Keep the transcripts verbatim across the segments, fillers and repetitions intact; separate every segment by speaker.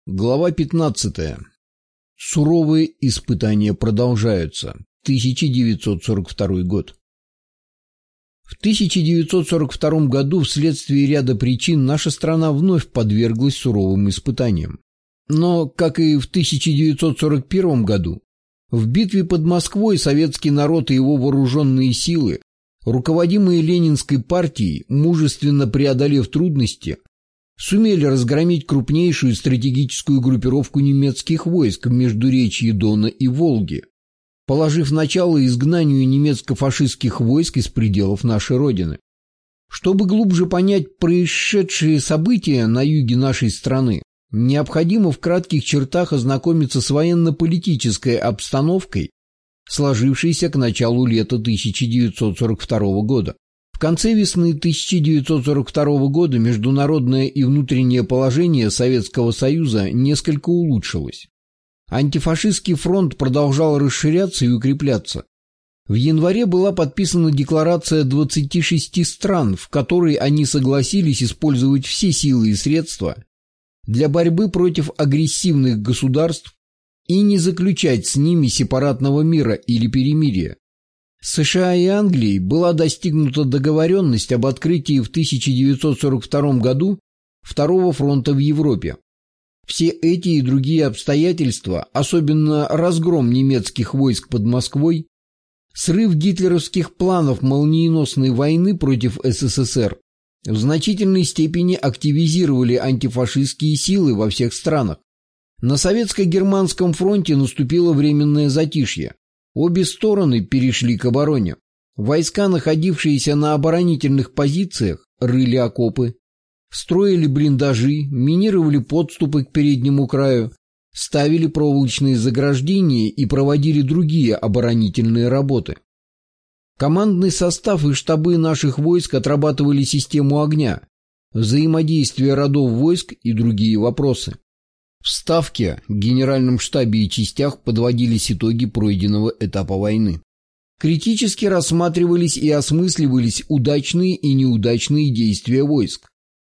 Speaker 1: Глава пятнадцатая. Суровые испытания продолжаются. тысяча девятьсот сорок второй год. В тысяча девятьсот сорок втором году вследствие ряда причин наша страна вновь подверглась суровым испытаниям. Но, как и в тысяча девятьсот сорок первом году, в битве под Москвой советский народ и его вооруженные силы, руководимые Ленинской партией, мужественно преодолев трудности, сумели разгромить крупнейшую стратегическую группировку немецких войск в междуречье Дона и Волги, положив начало изгнанию немецко-фашистских войск из пределов нашей Родины. Чтобы глубже понять происшедшие события на юге нашей страны, необходимо в кратких чертах ознакомиться с военно-политической обстановкой, сложившейся к началу лета тысяча девятьсот сорок второго года. В конце весны тысяча девятьсот сорок второго года международное и внутреннее положение Советского Союза несколько улучшилось. Антифашистский фронт продолжал расширяться и укрепляться. В январе была подписана декларация двадцати шести стран, в которой они согласились использовать все силы и средства для борьбы против агрессивных государств и не заключать с ними сепаратного мира или перемирия. С США и Англией была достигнута договоренность об открытии в тысяча девятьсот сорок втором году Второго фронта в Европе. Все эти и другие обстоятельства, особенно разгром немецких войск под Москвой, срыв гитлеровских планов молниеносной войны против СССР, в значительной степени активизировали антифашистские силы во всех странах. На советско-германском фронте наступило временное затишье. Обе стороны перешли к обороне. Войска, находившиеся на оборонительных позициях, рыли окопы, строили блиндажи, минировали подступы к переднему краю, ставили проволочные заграждения и проводили другие оборонительные работы. Командный состав и штабы наших войск отрабатывали систему огня, взаимодействие родов войск и другие вопросы. В Ставке, Генеральном штабе и частях подводились итоги пройденного этапа войны. Критически рассматривались и осмысливались удачные и неудачные действия войск.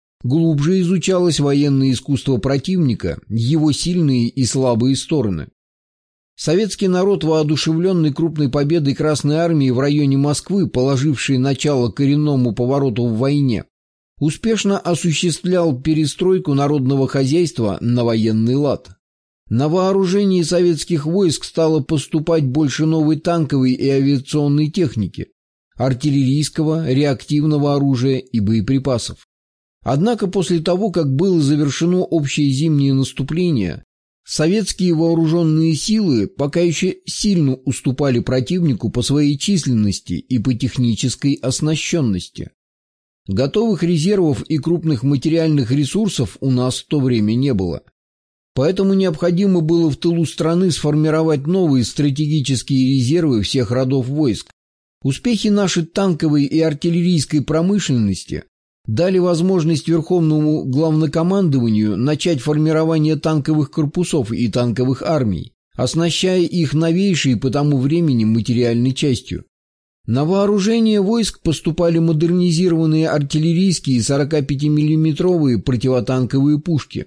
Speaker 1: Глубже изучалось военное искусство противника, его сильные и слабые стороны. Советский народ, воодушевленный крупной победой Красной Армии в районе Москвы, положившей начало коренному повороту в войне, успешно осуществлял перестройку народного хозяйства на военный лад. На вооружении советских войск стало поступать больше новой танковой и авиационной техники, артиллерийского, реактивного оружия и боеприпасов. Однако после того, как было завершено общее зимнее наступление, советские вооруженные силы пока еще сильно уступали противнику по своей численности и по технической оснащенности. Готовых резервов и крупных материальных ресурсов у нас в то время не было. Поэтому необходимо было в тылу страны сформировать новые стратегические резервы всех родов войск. Успехи нашей танковой и артиллерийской промышленности дали возможность Верховному Главнокомандованию начать формирование танковых корпусов и танковых армий, оснащая их новейшей по тому времени материальной частью. На вооружение войск поступали модернизированные артиллерийские сорокапятимиллиметровые противотанковые пушки,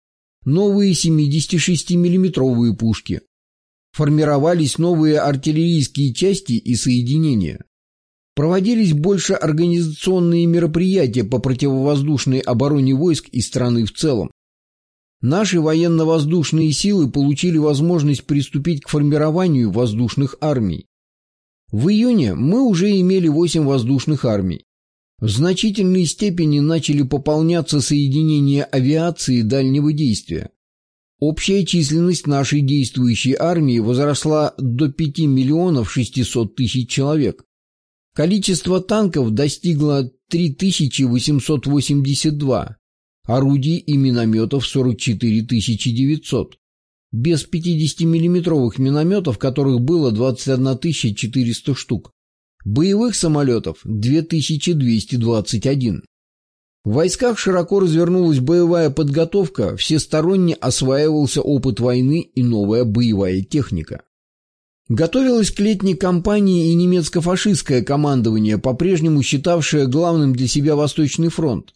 Speaker 1: новые семидесятишестимиллиметровые пушки. Формировались новые артиллерийские части и соединения. Проводились больше организационные мероприятия по противовоздушной обороне войск и страны в целом. Наши военно-воздушные силы получили возможность приступить к формированию воздушных армий. В июне мы уже имели восемь воздушных армий. В значительной степени начали пополняться соединения авиации дальнего действия. Общая численность нашей действующей армии возросла до пяти миллионов шестисот тысяч человек. Количество танков достигло три тысячи восемьсот восемьдесят два, орудий и минометов сорок четыре тысячи девятьсот. Без пятидесятимиллиметровых минометов, которых было двадцать одна тысяча четыреста штук. Боевых самолетов две тысячи двести двадцать один. В войсках широко развернулась боевая подготовка, всесторонне осваивался опыт войны и новая боевая техника. Готовилось к летней кампании и немецко-фашистское командование, по-прежнему считавшее главным для себя Восточный фронт.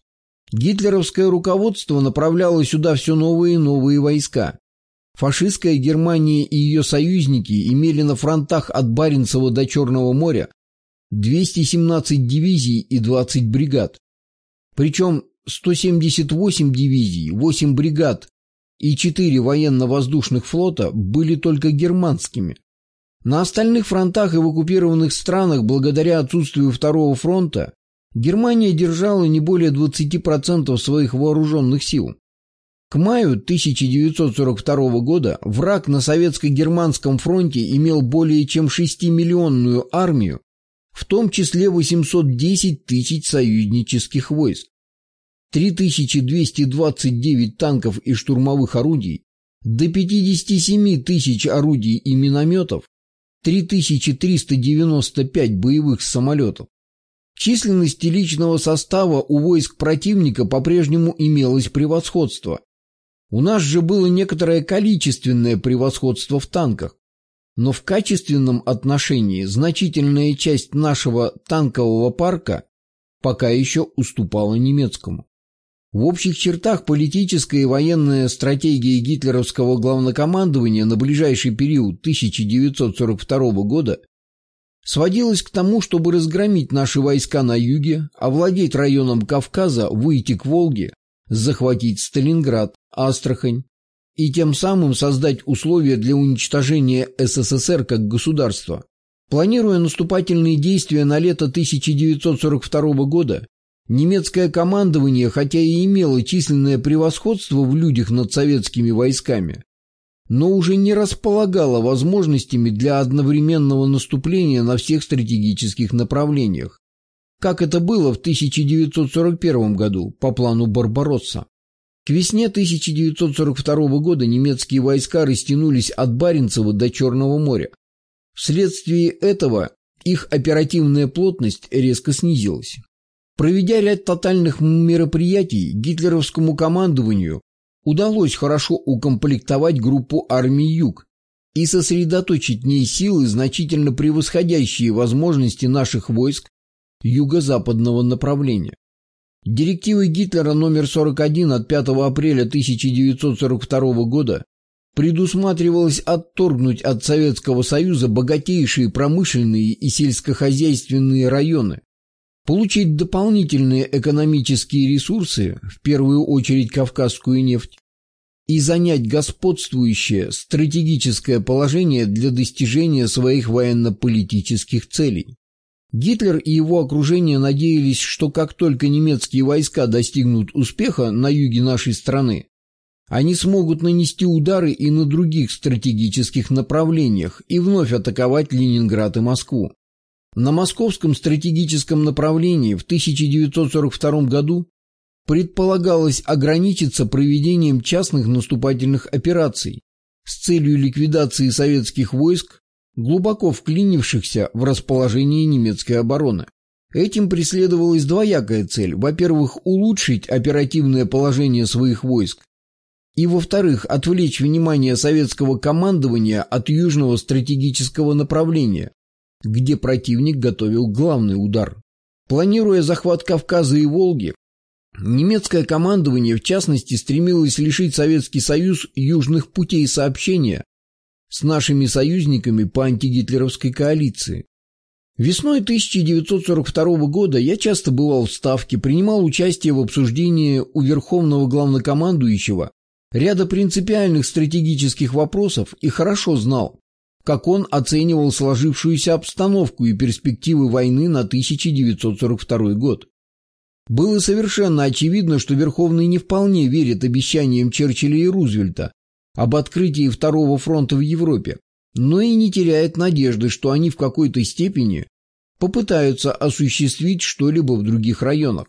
Speaker 1: Гитлеровское руководство направляло сюда все новые и новые войска. Фашистская Германия и ее союзники имели на фронтах от Баренцева до Черного моря двести семнадцать дивизий и двадцать бригад. Причем сто семьдесят восемь дивизий, восемь бригад и четыре военно-воздушных флота были только германскими. На остальных фронтах и в оккупированных странах, благодаря отсутствию Второго фронта, Германия держала не более двадцати процентов своих вооруженных сил. К маю тысяча девятьсот сорок второго года враг на советско-германском фронте имел более чем шестимиллионную армию, в том числе восемьсот десять тысяч союзнических войск, три тысячи двести двадцать девять танков и штурмовых орудий, до пятидесяти семи тысяч орудий и минометов, три тысячи триста девяносто пять боевых самолетов. В численности личного состава у войск противника по-прежнему имелось превосходство. У нас же было некоторое количественное превосходство в танках, но в качественном отношении значительная часть нашего танкового парка пока еще уступала немецкому. В общих чертах политическая и военная стратегия гитлеровского главнокомандования на ближайший период тысяча девятьсот сорок второго года сводилась к тому, чтобы разгромить наши войска на юге, овладеть районом Кавказа, выйти к Волге, захватить Сталинград, Астрахань и тем самым создать условия для уничтожения СССР как государства. Планируя наступательные действия на лето тысяча девятьсот сорок второго года, немецкое командование, хотя и имело численное превосходство в людях над советскими войсками, но уже не располагало возможностями для одновременного наступления на всех стратегических направлениях, как это было в тысяча девятьсот сорок первом году по плану Барбаросса. К весне тысяча девятьсот сорок второго года немецкие войска растянулись от Баренцева до Черного моря. Вследствие этого их оперативная плотность резко снизилась. Проведя ряд тотальных мероприятий, гитлеровскому командованию удалось хорошо укомплектовать группу армий Юг и сосредоточить в ней силы, значительно превосходящие возможности наших войск юго-западного направления. Директивой Гитлера номер сорок один от пятого апреля тысяча девятьсот сорок второго года предусматривалось отторгнуть от Советского Союза богатейшие промышленные и сельскохозяйственные районы, получить дополнительные экономические ресурсы, в первую очередь кавказскую нефть, и занять господствующее стратегическое положение для достижения своих военно-политических целей. Гитлер и его окружение надеялись, что как только немецкие войска достигнут успеха на юге нашей страны, они смогут нанести удары и на других стратегических направлениях и вновь атаковать Ленинград и Москву. На московском стратегическом направлении в тысяча девятьсот сорок втором году предполагалось ограничиться проведением частных наступательных операций с целью ликвидации советских войск, глубоко вклинившихся в расположение немецкой обороны. Этим преследовалась двоякая цель: во-первых, улучшить оперативное положение своих войск, и, во-вторых, отвлечь внимание советского командования от южного стратегического направления, где противник готовил главный удар. Планируя захват Кавказа и Волги, немецкое командование в частности стремилось лишить Советский Союз южных путей сообщения с нашими союзниками по антигитлеровской коалиции. Весной тысяча девятьсот сорок второго года я часто бывал в Ставке, принимал участие в обсуждении у Верховного Главнокомандующего ряда принципиальных стратегических вопросов и хорошо знал, как он оценивал сложившуюся обстановку и перспективы войны на тысяча девятьсот сорок второй год. Было совершенно очевидно, что Верховный не вполне верит обещаниям Черчилля и Рузвельта об открытии Второго фронта в Европе, но и не теряет надежды, что они в какой-то степени попытаются осуществить что-либо в других районах.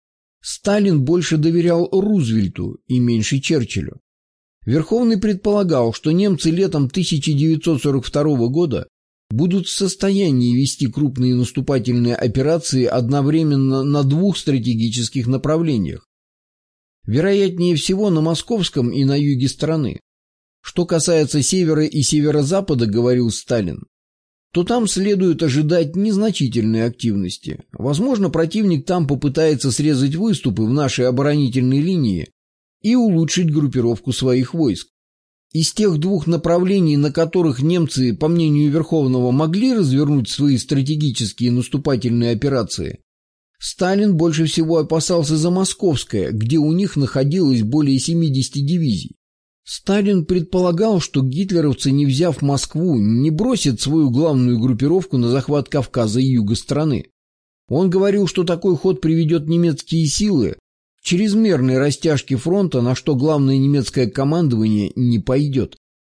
Speaker 1: Сталин больше доверял Рузвельту и меньше Черчиллю. Верховный предполагал, что немцы летом тысяча девятьсот сорок второго года будут в состоянии вести крупные наступательные операции одновременно на двух стратегических направлениях. Вероятнее всего на московском и на юге страны. Что касается севера и северо-запада, говорил Сталин, то там следует ожидать незначительной активности. Возможно, противник там попытается срезать выступы в нашей оборонительной линии и улучшить группировку своих войск. Из тех двух направлений, на которых немцы, по мнению Верховного, могли развернуть свои стратегические наступательные операции, Сталин больше всего опасался за Московское, где у них находилось более семидесяти дивизий. Сталин предполагал, что гитлеровцы, не взяв Москву, не бросят свою главную группировку на захват Кавказа и юга страны. Он говорил, что такой ход приведет немецкие силы к чрезмерной растяжке фронта, на что главное немецкое командование не пойдет.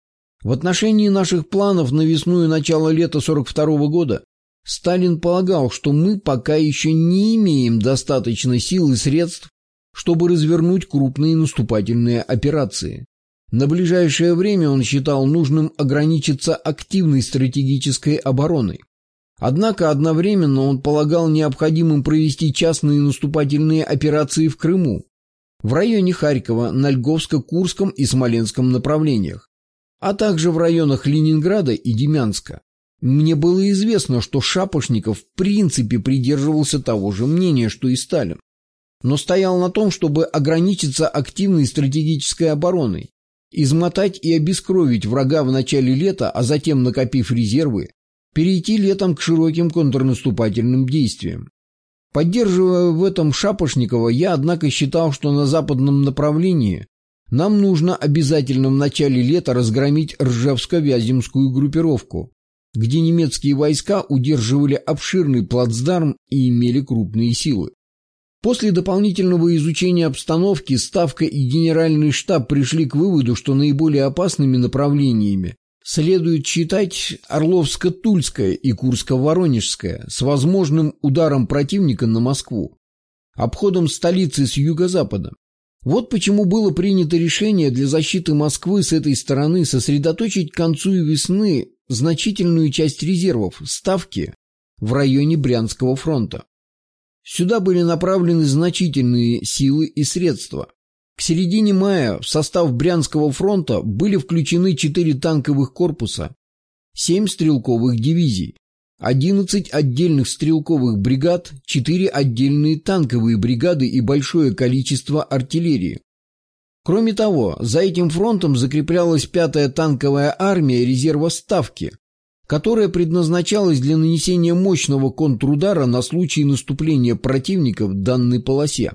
Speaker 1: В отношении наших планов на весну и начало лета сорок второго года Сталин полагал, что мы пока еще не имеем достаточно сил и средств, чтобы развернуть крупные наступательные операции. На ближайшее время он считал нужным ограничиться активной стратегической обороной. Однако одновременно он полагал необходимым провести частные наступательные операции в Крыму, в районе Харькова, на Льговско-Курском и Смоленском направлениях, а также в районах Ленинграда и Демянска. Мне было известно, что Шапошников в принципе придерживался того же мнения, что и Сталин, но стоял на том, чтобы ограничиться активной стратегической обороной, измотать и обескровить врага в начале лета, а затем, накопив резервы, перейти летом к широким контрнаступательным действиям. Поддерживая в этом Шапошникова, я, однако, считал, что на западном направлении нам нужно обязательно в начале лета разгромить Ржевско-Вяземскую группировку, где немецкие войска удерживали обширный плацдарм и имели крупные силы. После дополнительного изучения обстановки Ставка и Генеральный штаб пришли к выводу, что наиболее опасными направлениями следует считать Орловско-Тульское и Курско-Воронежское с возможным ударом противника на Москву, обходом столицы с юго-запада. Вот почему было принято решение для защиты Москвы с этой стороны сосредоточить к концу весны значительную часть резервов Ставки в районе Брянского фронта. Сюда были направлены значительные силы и средства. К середине мая в состав Брянского фронта были включены четыре танковых корпуса, семь стрелковых дивизий, одиннадцать отдельных стрелковых бригад, четыре отдельные танковые бригады и большое количество артиллерии. Кроме того, за этим фронтом закреплялась пятая танковая армия резерва Ставки, которая предназначалась для нанесения мощного контрудара на случай наступления противника в данной полосе.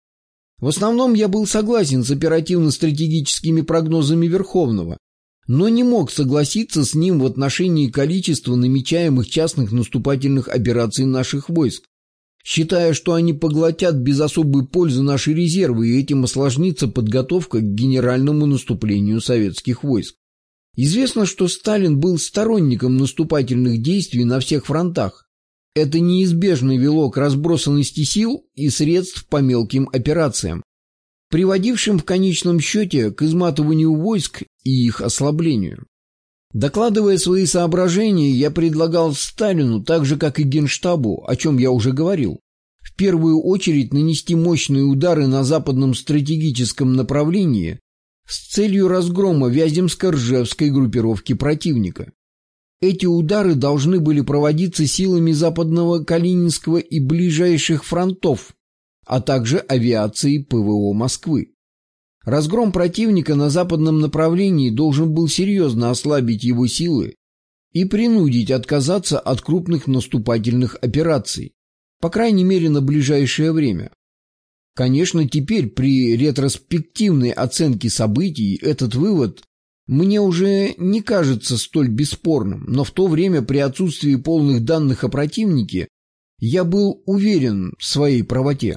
Speaker 1: В основном я был согласен с оперативно-стратегическими прогнозами Верховного, но не мог согласиться с ним в отношении количества намечаемых частных наступательных операций наших войск, считая, что они поглотят без особой пользы наши резервы и этим осложнится подготовка к генеральному наступлению советских войск. Известно, что Сталин был сторонником наступательных действий на всех фронтах. Это неизбежно вело к разбросанности сил и средств по мелким операциям, приводившим в конечном счете к изматыванию войск и их ослаблению. Докладывая свои соображения, я предлагал Сталину, так же как и Генштабу, о чем я уже говорил, в первую очередь нанести мощные удары на западном стратегическом направлении с целью разгрома Вяземско-Ржевской группировки противника. Эти удары должны были проводиться силами Западного Калининского и ближайших фронтов, а также авиацией ПВО Москвы. Разгром противника на западном направлении должен был серьезно ослабить его силы и принудить отказаться от крупных наступательных операций, по крайней мере на ближайшее время. Конечно, теперь при ретроспективной оценке событий этот вывод мне уже не кажется столь бесспорным, но в то время при отсутствии полных данных о противнике я был уверен в своей правоте.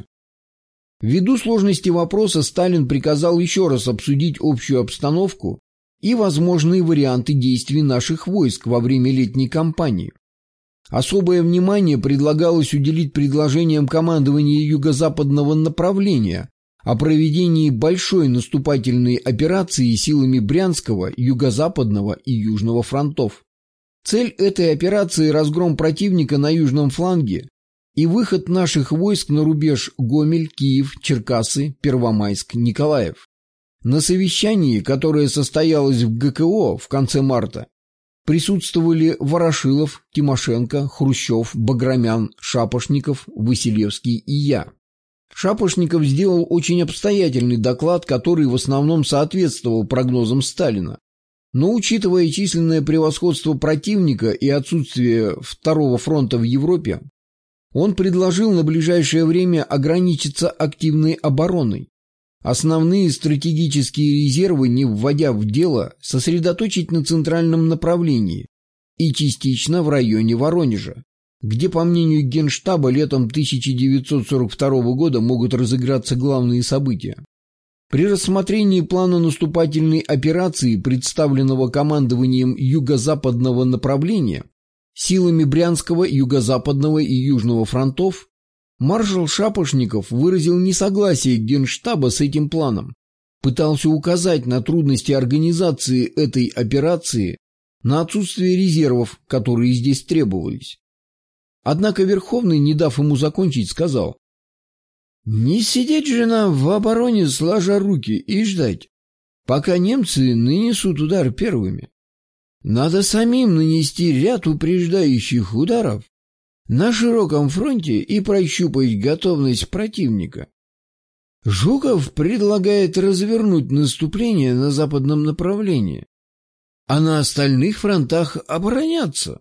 Speaker 1: Ввиду сложности вопроса Сталин приказал еще раз обсудить общую обстановку и возможные варианты действий наших войск во время летней кампании. Особое внимание предлагалось уделить предложениям командования юго-западного направления о проведении большой наступательной операции силами Брянского, Юго-Западного и Южного фронтов. Цель этой операции – разгром противника на южном фланге и выход наших войск на рубеж Гомель, Киев, Черкассы, Первомайск, Николаев. На совещании, которое состоялось в ГКО в конце марта, Присутствовали Ворошилов, Тимошенко, Хрущев, Баграмян, Шапошников, Василевский и я. Шапошников сделал очень обстоятельный доклад, который в основном соответствовал прогнозам Сталина. Но учитывая численное превосходство противника и отсутствие Второго фронта в Европе, он предложил на ближайшее время ограничиться активной обороной, основные стратегические резервы, не вводя в дело, сосредоточить на центральном направлении и частично в районе Воронежа, где, по мнению Генштаба, летом тысяча девятьсот сорок второго года могут разыграться главные события. При рассмотрении плана наступательной операции, представленного командованием юго-западного направления, силами Брянского, Юго-Западного и Южного фронтов, маршал Шапошников выразил несогласие Генштаба с этим планом, пытался указать на трудности организации этой операции, на отсутствие резервов, которые здесь требовались. Однако Верховный, не дав ему закончить, сказал: «Не сидеть же нам в обороне сложа руки и ждать, пока немцы нанесут удар первыми. Надо самим нанести ряд упреждающих ударов на широком фронте и прощупать готовность противника. Жуков предлагает развернуть наступление на западном направлении, а на остальных фронтах обороняться.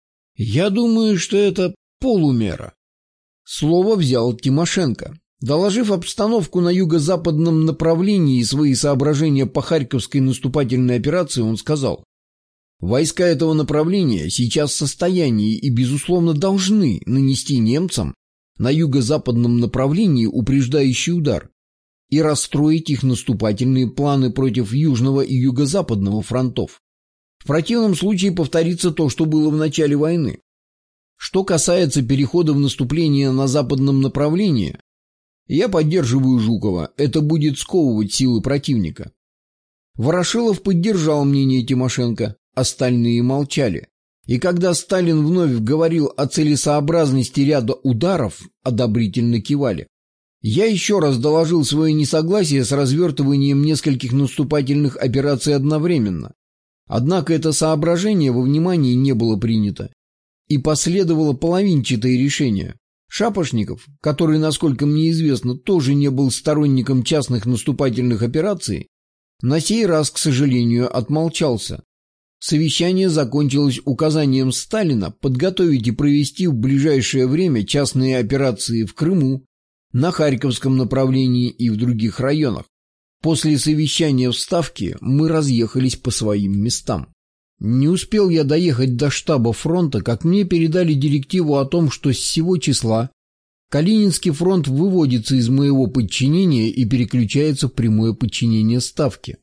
Speaker 1: Я думаю, что это полумера». Слово взял Тимошенко. Доложив обстановку на юго-западном направлении и свои соображения по Харьковской наступательной операции, он сказал: «Войска этого направления сейчас в состоянии и, безусловно, должны нанести немцам на юго-западном направлении упреждающий удар и расстроить их наступательные планы против южного и юго-западного фронтов. В противном случае повторится то, что было в начале войны. Что касается перехода в наступление на западном направлении, я поддерживаю Жукова, это будет сковывать силы противника». Ворошилов поддержал мнение Тимошенко, остальные молчали. И когда Сталин вновь говорил о целесообразности ряда ударов, одобрительно кивали. Я еще раз доложил свое несогласие с развертыванием нескольких наступательных операций одновременно. Однако это соображение во внимание не было принято. И последовало половинчатое решение. Шапошников, который, насколько мне известно, тоже не был сторонником частных наступательных операций, на сей раз, к сожалению, отмолчался. Совещание закончилось указанием Сталина подготовить и провести в ближайшее время частные операции в Крыму, на Харьковском направлении и в других районах. После совещания в Ставке мы разъехались по своим местам. Не успел я доехать до штаба фронта, как мне передали директиву о том, что с сего числа Калининский фронт выводится из моего подчинения и переключается в прямое подчинение Ставке.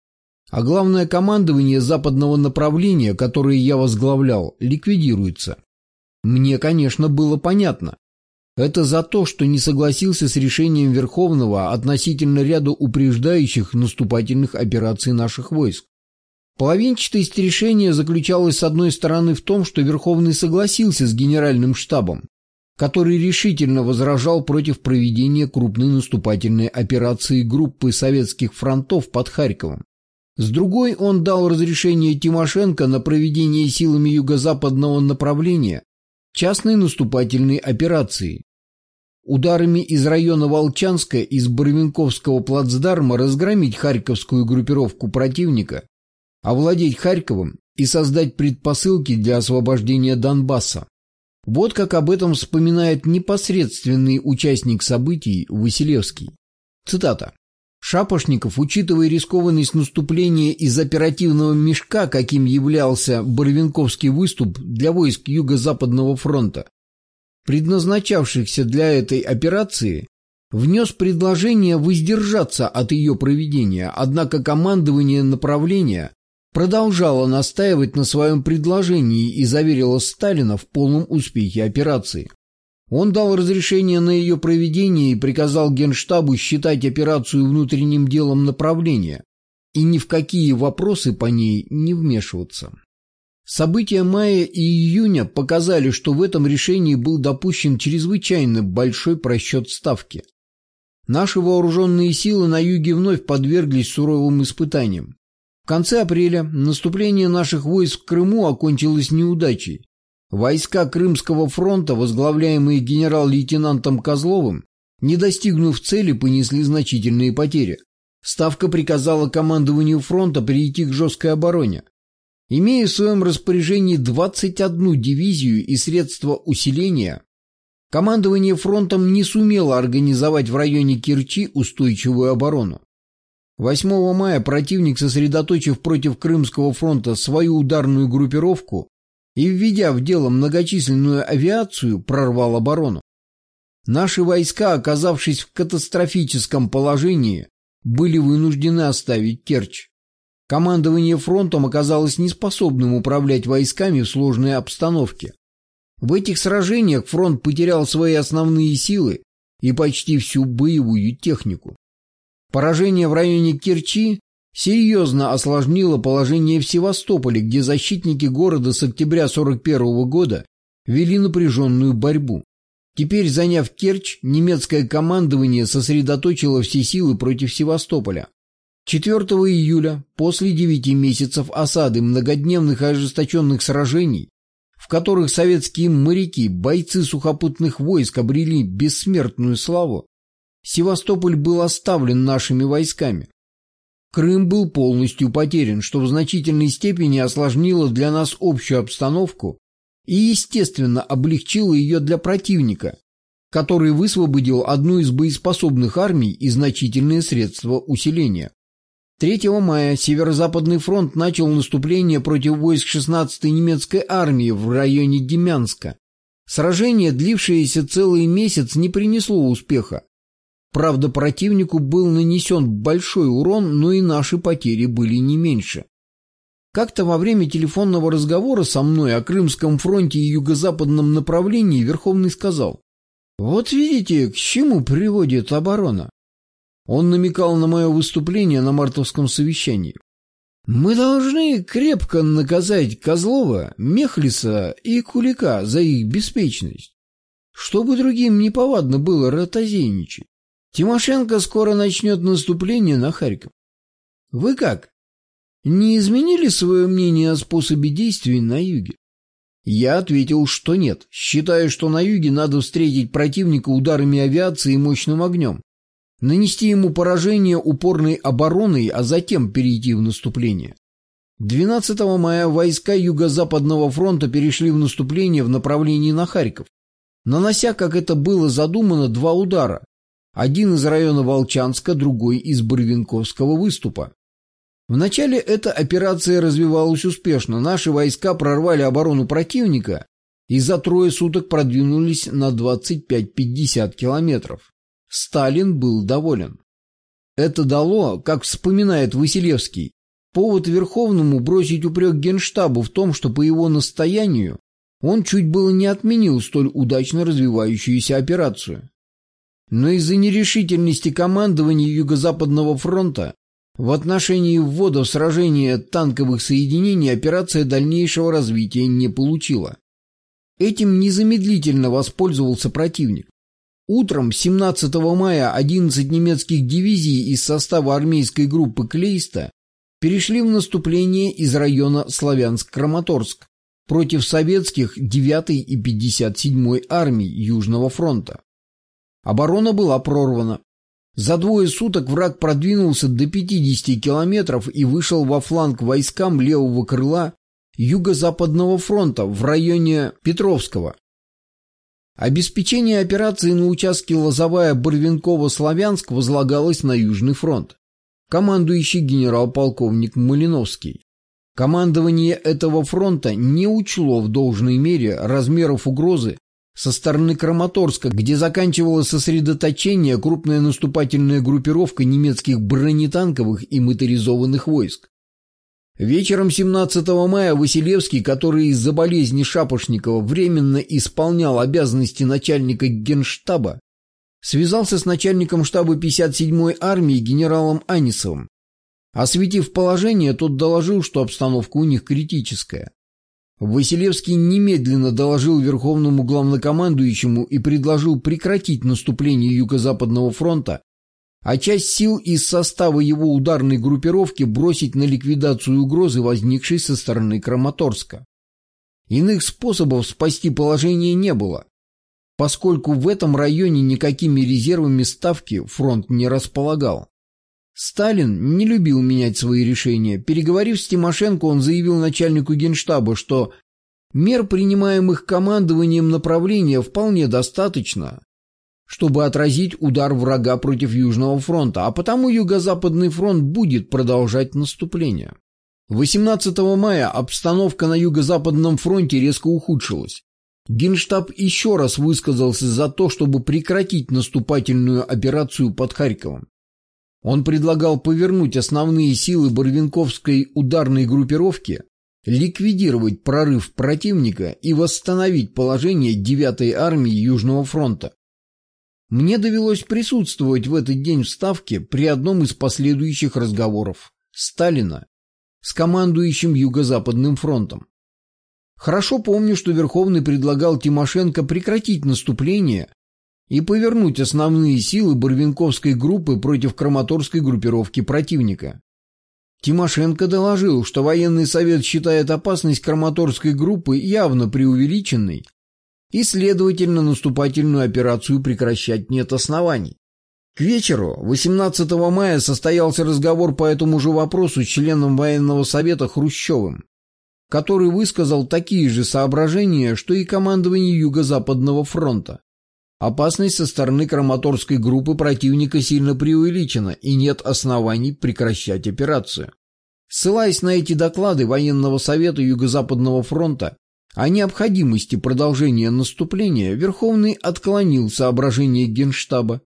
Speaker 1: А главное командование западного направления, которое я возглавлял, ликвидируется. Мне, конечно, было понятно. Это за то, что не согласился с решением Верховного относительно ряда упреждающих наступательных операций наших войск. Половинчатость решения заключалась с одной стороны в том, что Верховный согласился с Генеральным штабом, который решительно возражал против проведения крупной наступательной операции группы советских фронтов под Харьковом. С другой, он дал разрешение Тимошенко на проведение силами юго-западного направления частной наступательной операции. Ударами из района Волчанска из Боровенковского плацдарма разгромить харьковскую группировку противника, овладеть Харьковом и создать предпосылки для освобождения Донбасса. Вот как об этом вспоминает непосредственный участник событий Василевский. Цитата. «Шапошников, учитывая рискованность наступления из оперативного мешка, каким являлся Боровенковский выступ для войск Юго-Западного фронта, предназначавшихся для этой операции, внес предложение воздержаться от ее проведения, однако командование направления продолжало настаивать на своем предложении и заверило Сталина в полном успехе операции. Он дал разрешение на ее проведение и приказал Генштабу считать операцию внутренним делом направления и ни в какие вопросы по ней не вмешиваться». События мая и июня показали, что в этом решении был допущен чрезвычайно большой просчет Ставки. Наши вооруженные силы на юге вновь подверглись суровым испытаниям. В конце апреля наступление наших войск в Крыму окончилось неудачей. Войска Крымского фронта, возглавляемые генерал-лейтенантом Козловым, не достигнув цели, понесли значительные потери. Ставка приказала командованию фронта перейти к жесткой обороне. Имея в своем распоряжении двадцать одну дивизию и средства усиления, командование фронтом не сумело организовать в районе Керчи устойчивую оборону. восьмого мая противник, сосредоточив против Крымского фронта свою ударную группировку и введя в дело многочисленную авиацию, прорвал оборону. Наши войска, оказавшись в катастрофическом положении, были вынуждены оставить Керчь. Командование фронтом оказалось неспособным управлять войсками в сложной обстановке. В этих сражениях фронт потерял свои основные силы и почти всю боевую технику. Поражение в районе Керчи серьезно осложнило положение в Севастополе, где защитники города с октября сорок первого года вели напряженную борьбу. Теперь, заняв Керчь, немецкое командование сосредоточило все силы против Севастополя. четвёртого июля, после девяти месяцев осады, многодневных и ожесточенных сражений, в которых советские моряки, бойцы сухопутных войск обрели бессмертную славу, Севастополь был оставлен нашими войсками. Крым был полностью потерян, что в значительной степени осложнило для нас общую обстановку и, естественно, облегчило ее для противника, который высвободил одну из боеспособных армий и значительные средства усиления. третьего мая Северо-Западный фронт начал наступление против войск шестнадцатой немецкой армии в районе Демянска. Сражение, длившееся целый месяц, не принесло успеха. Правда, противнику был нанесен большой урон, но и наши потери были не меньше. Как-то во время телефонного разговора со мной о Крымском фронте и юго-западном направлении Верховный сказал: «Вот видите, к чему приводит оборона». Он намекал на мое выступление на мартовском совещании. «Мы должны крепко наказать Козлова, Мехлиса и Кулика за их беспечность, чтобы другим неповадно было ротозейничать. Тимошенко скоро начнет наступление на Харьков. Вы как, не изменили свое мнение о способе действий на юге?» Я ответил, что нет, считаю, что на юге надо встретить противника ударами авиации и мощным огнем, нанести ему поражение упорной обороной, а затем перейти в наступление. двенадцатого мая войска Юго-Западного фронта перешли в наступление в направлении на Харьков, нанося, как это было задумано, два удара. Один из района Волчанска, другой из Барвинковского выступа. Вначале эта операция развивалась успешно. Наши войска прорвали оборону противника и за трое суток продвинулись на двадцать пять-пятьдесят километров. Сталин был доволен. Это дало, как вспоминает Василевский, повод Верховному бросить упрек Генштабу в том, что по его настоянию он чуть было не отменил столь удачно развивающуюся операцию. Но из-за нерешительности командования Юго-Западного фронта в отношении ввода в сражение танковых соединений операция дальнейшего развития не получила. Этим незамедлительно воспользовался противник. Утром семнадцатого мая одиннадцать немецких дивизий из состава армейской группы Клейста перешли в наступление из района Славянск-Краматорск против советских девятой и пятьдесят седьмой армий Южного фронта. Оборона была прорвана. За двое суток враг продвинулся до пятидесяти километров и вышел во фланг войскам левого крыла Юго-Западного фронта в районе Петровского. Обеспечение операции на участке Лозовая-Барвинково-Славянск возлагалось на Южный фронт. Командующий генерал-полковник Малиновский. Командование этого фронта не учло в должной мере размеров угрозы со стороны Краматорска, где заканчивалось сосредоточение крупная наступательная группировка немецких бронетанковых и моторизованных войск. Вечером семнадцатого мая Василевский, который из-за болезни Шапошникова временно исполнял обязанности начальника Генштаба, связался с начальником штаба пятьдесят седьмой армии генералом Анисовым. Осветив положение, тот доложил, что обстановка у них критическая. Василевский немедленно доложил Верховному главнокомандующему и предложил прекратить наступление Юго-Западного фронта а часть сил из состава его ударной группировки бросить на ликвидацию угрозы, возникшей со стороны Краматорска. Иных способов спасти положение не было, поскольку в этом районе никакими резервами ставки фронт не располагал. Сталин не любил менять свои решения. Переговорив с Тимошенко, он заявил начальнику Генштаба, что мер, принимаемых командованием направления, вполне достаточно, чтобы отразить удар врага против Южного фронта, а потому Юго-Западный фронт будет продолжать наступление. восемнадцатого мая обстановка на Юго-Западном фронте резко ухудшилась. Генштаб еще раз высказался за то, чтобы прекратить наступательную операцию под Харьковом. Он предлагал повернуть основные силы Барвинковской ударной группировки, ликвидировать прорыв противника и восстановить положение девятой армии Южного фронта. Мне довелось присутствовать в этот день в Ставке при одном из последующих разговоров Сталина с командующим Юго-Западным фронтом. Хорошо помню, что Верховный предлагал Тимошенко прекратить наступление и повернуть основные силы Барвинковской группы против Краматорской группировки противника. Тимошенко доложил, что военный совет считает опасность Краматорской группы явно преувеличенной, и, следовательно, наступательную операцию прекращать нет оснований. К вечеру восемнадцатого мая состоялся разговор по этому же вопросу с членом военного совета Хрущевым, который высказал такие же соображения, что и командование Юго-Западного фронта. Опасность со стороны Краматорской группы противника сильно преувеличена, и нет оснований прекращать операцию. Ссылаясь на эти доклады военного совета Юго-Западного фронта о необходимости продолжения наступления, Верховный отклонил соображения Генштаба.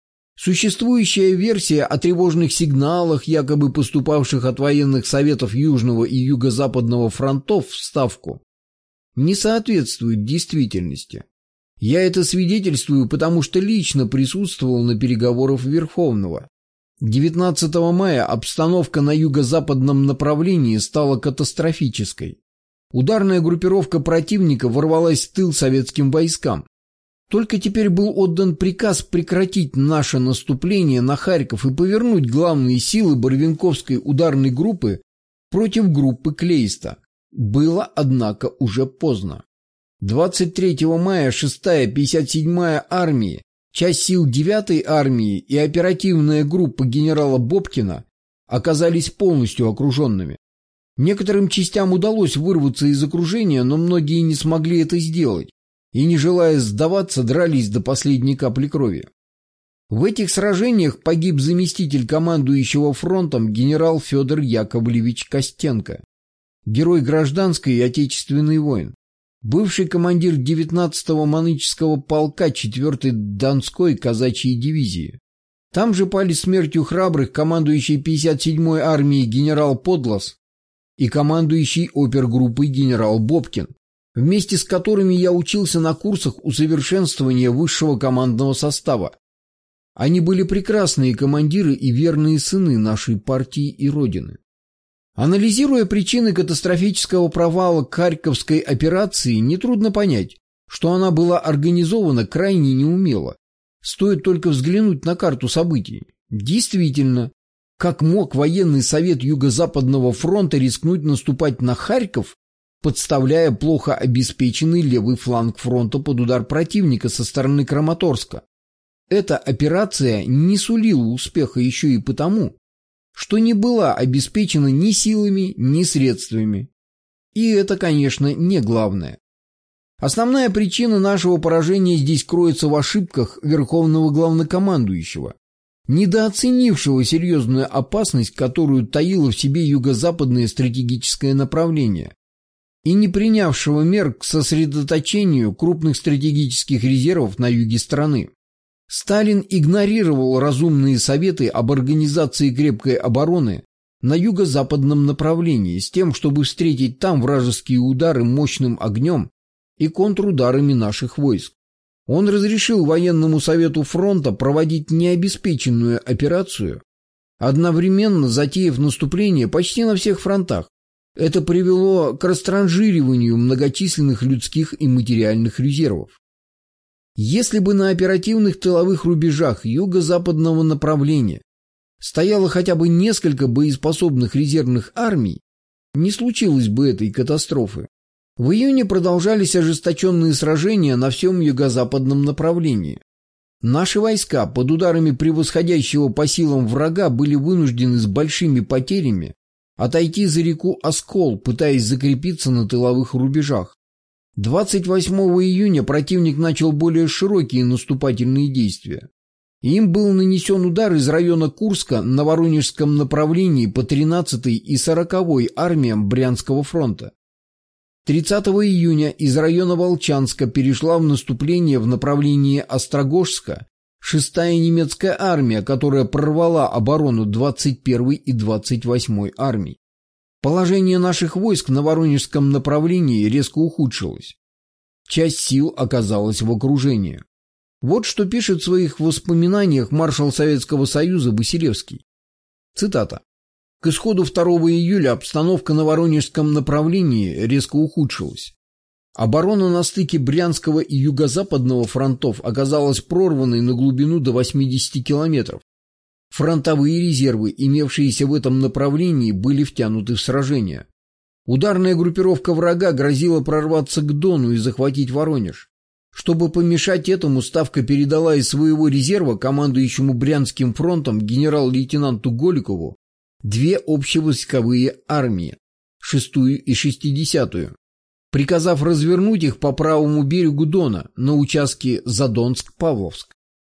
Speaker 1: Существующая версия о тревожных сигналах, якобы поступавших от военных советов Южного и Юго-Западного фронтов в Ставку, не соответствует действительности. Я это свидетельствую, потому что лично присутствовал на переговорах Верховного. девятнадцатого мая обстановка на юго-западном направлении стала катастрофической. Ударная группировка противника ворвалась в тыл советским войскам. Только теперь был отдан приказ прекратить наше наступление на Харьков и повернуть главные силы Барвинковской ударной группы против группы Клейста. Было, однако, уже поздно. двадцать третьего мая шестая пятьдесят седьмая армии, часть сил девятой армии и оперативная группа генерала Бобкина оказались полностью окруженными. Некоторым частям удалось вырваться из окружения, но многие не смогли это сделать и, не желая сдаваться, дрались до последней капли крови. В этих сражениях погиб заместитель командующего фронтом генерал Федор Яковлевич Костенко, герой гражданской и отечественной войн, бывший командир девятнадцатого Маныческого полка четвёртой Донской казачьей дивизии. Там же пали смертью храбрых командующий пятьдесят седьмой армией генерал Подлос и командующий опергруппой генерал Бобкин, вместе с которыми я учился на курсах усовершенствования высшего командного состава. Они были прекрасные командиры и верные сыны нашей партии и Родины. Анализируя причины катастрофического провала Харьковской операции, нетрудно понять, что она была организована крайне неумело. Стоит только взглянуть на карту событий. Действительно, как мог военный совет Юго-Западного фронта рискнуть наступать на Харьков, подставляя плохо обеспеченный левый фланг фронта под удар противника со стороны Краматорска? Эта операция не сулила успеха еще и потому, что не была обеспечена ни силами, ни средствами. И это, конечно, не главное. Основная причина нашего поражения здесь кроется в ошибках Верховного Главнокомандующего, недооценившего серьезную опасность, которую таило в себе юго-западное стратегическое направление, и не принявшего мер к сосредоточению крупных стратегических резервов на юге страны. Сталин игнорировал разумные советы об организации крепкой обороны на юго-западном направлении с тем, чтобы встретить там вражеские удары мощным огнем и контрударами наших войск. Он разрешил военному совету фронта проводить необеспеченную операцию, одновременно затеяв наступление почти на всех фронтах. Это привело к растранжириванию многочисленных людских и материальных резервов. Если бы на оперативных тыловых рубежах юго-западного направления стояло хотя бы несколько боеспособных резервных армий, не случилось бы этой катастрофы. В июне продолжались ожесточенные сражения на всем юго-западном направлении. Наши войска под ударами превосходящего по силам врага были вынуждены с большими потерями отойти за реку Оскол, пытаясь закрепиться на тыловых рубежах. двадцать восьмого июня противник начал более широкие наступательные действия. Им был нанесен удар из района Курска на Воронежском направлении по тринадцатой и сороковой армиям Брянского фронта. тридцатого июня из района Волчанска перешла в наступление в направлении Острогожска шестая немецкая армия, которая прорвала оборону двадцать первой и двадцать восьмой армий. Положение наших войск на Воронежском направлении резко ухудшилось. Часть сил оказалась в окружении. Вот что пишет в своих воспоминаниях маршал Советского Союза Басилевский. Цитата. «К исходу второго июля обстановка на Воронежском направлении резко ухудшилась. Оборона на стыке Брянского и Юго-Западного фронтов оказалась прорванной на глубину до восьмидесяти километров. Фронтовые резервы, имевшиеся в этом направлении, были втянуты в сражение. Ударная группировка врага грозила прорваться к Дону и захватить Воронеж. Чтобы помешать этому, Ставка передала из своего резерва командующему Брянским фронтом генерал-лейтенанту Голикову две общевойсковые армии, шестую и шестидесятую, приказав развернуть их по правому берегу Дона на участке Задонск-Павловск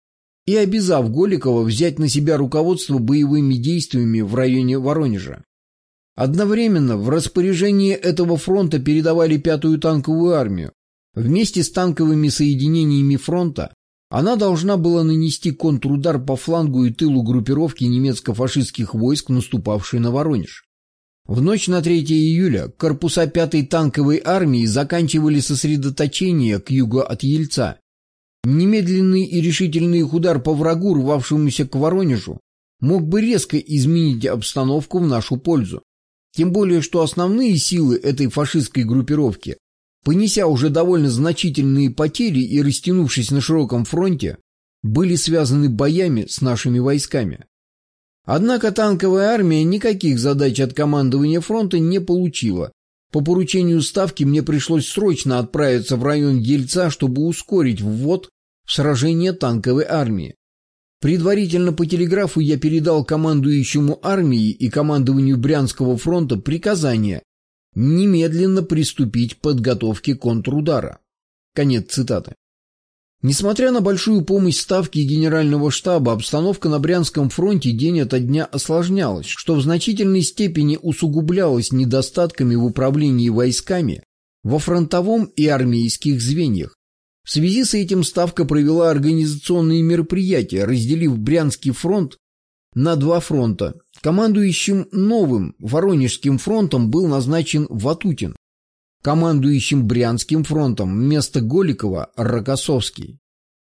Speaker 1: и обязав Голикова взять на себя руководство боевыми действиями в районе Воронежа. Одновременно в распоряжение этого фронта передавали пятую танковую армию. Вместе с танковыми соединениями фронта она должна была нанести контрудар по флангу и тылу группировки немецко-фашистских войск, наступавшей на Воронеж. В ночь на третье июля корпуса пятой танковой армии заканчивали сосредоточение к югу от Ельца. Немедленный и решительный их удар по врагу, рвавшемуся к Воронежу, мог бы резко изменить обстановку в нашу пользу. Тем более, что основные силы этой фашистской группировки, понеся уже довольно значительные потери и растянувшись на широком фронте, были связаны боями с нашими войсками. Однако танковая армия никаких задач от командования фронта не получила. По поручению Ставки мне пришлось срочно отправиться в район Ельца, чтобы ускорить ввод в сражение танковой армии. Предварительно по телеграфу я передал командующему армией и командованию Брянского фронта приказание немедленно приступить к подготовке контрудара. Конец цитаты. Несмотря на большую помощь Ставки и Генерального штаба, обстановка на Брянском фронте день ото дня осложнялась, что в значительной степени усугублялось недостатками в управлении войсками во фронтовом и армейских звеньях. В связи с этим Ставка провела организационные мероприятия, разделив Брянский фронт на два фронта. Командующим новым Воронежским фронтом был назначен Ватутин. Командующим Брянским фронтом вместо Голикова Рокоссовский.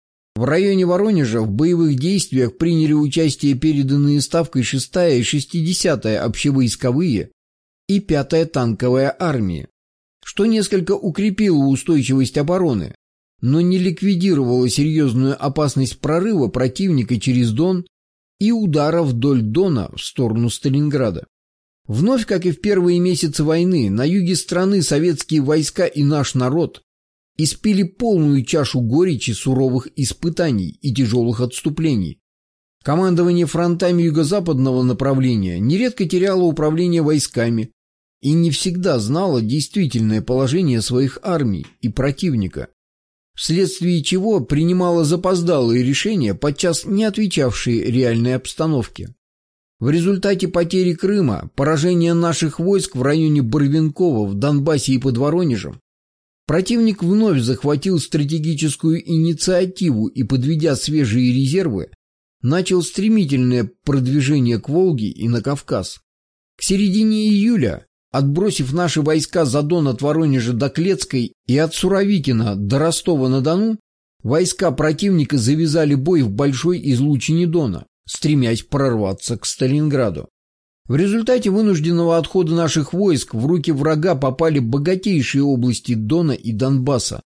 Speaker 1: В районе Воронежа в боевых действиях приняли участие переданные Ставкой шестая и шестидесятая общевойсковые и пятая танковая армии, что несколько укрепило устойчивость обороны, но не ликвидировало серьезную опасность прорыва противника через Дон и удара вдоль Дона в сторону Сталинграда. Вновь, как и в первые месяцы войны, на юге страны советские войска и наш народ испили полную чашу горечи суровых испытаний и тяжелых отступлений. Командование фронтами юго-западного направления нередко теряло управление войсками и не всегда знало действительное положение своих армий и противника, вследствие чего принимало запоздалые решения, подчас не отвечавшие реальной обстановке. В результате потери Крыма, поражения наших войск в районе Барвинкова, в Донбассе и под Воронежем, противник вновь захватил стратегическую инициативу и, подведя свежие резервы, начал стремительное продвижение к Волге и на Кавказ. К середине июля, отбросив наши войска за Дон от Воронежа до Клецкой и от Суровикина до Ростова-на-Дону, войска противника завязали бой в большой излучине Дона, стремясь прорваться к Сталинграду. В результате вынужденного отхода наших войск в руки врага попали богатейшие области Дона и Донбасса,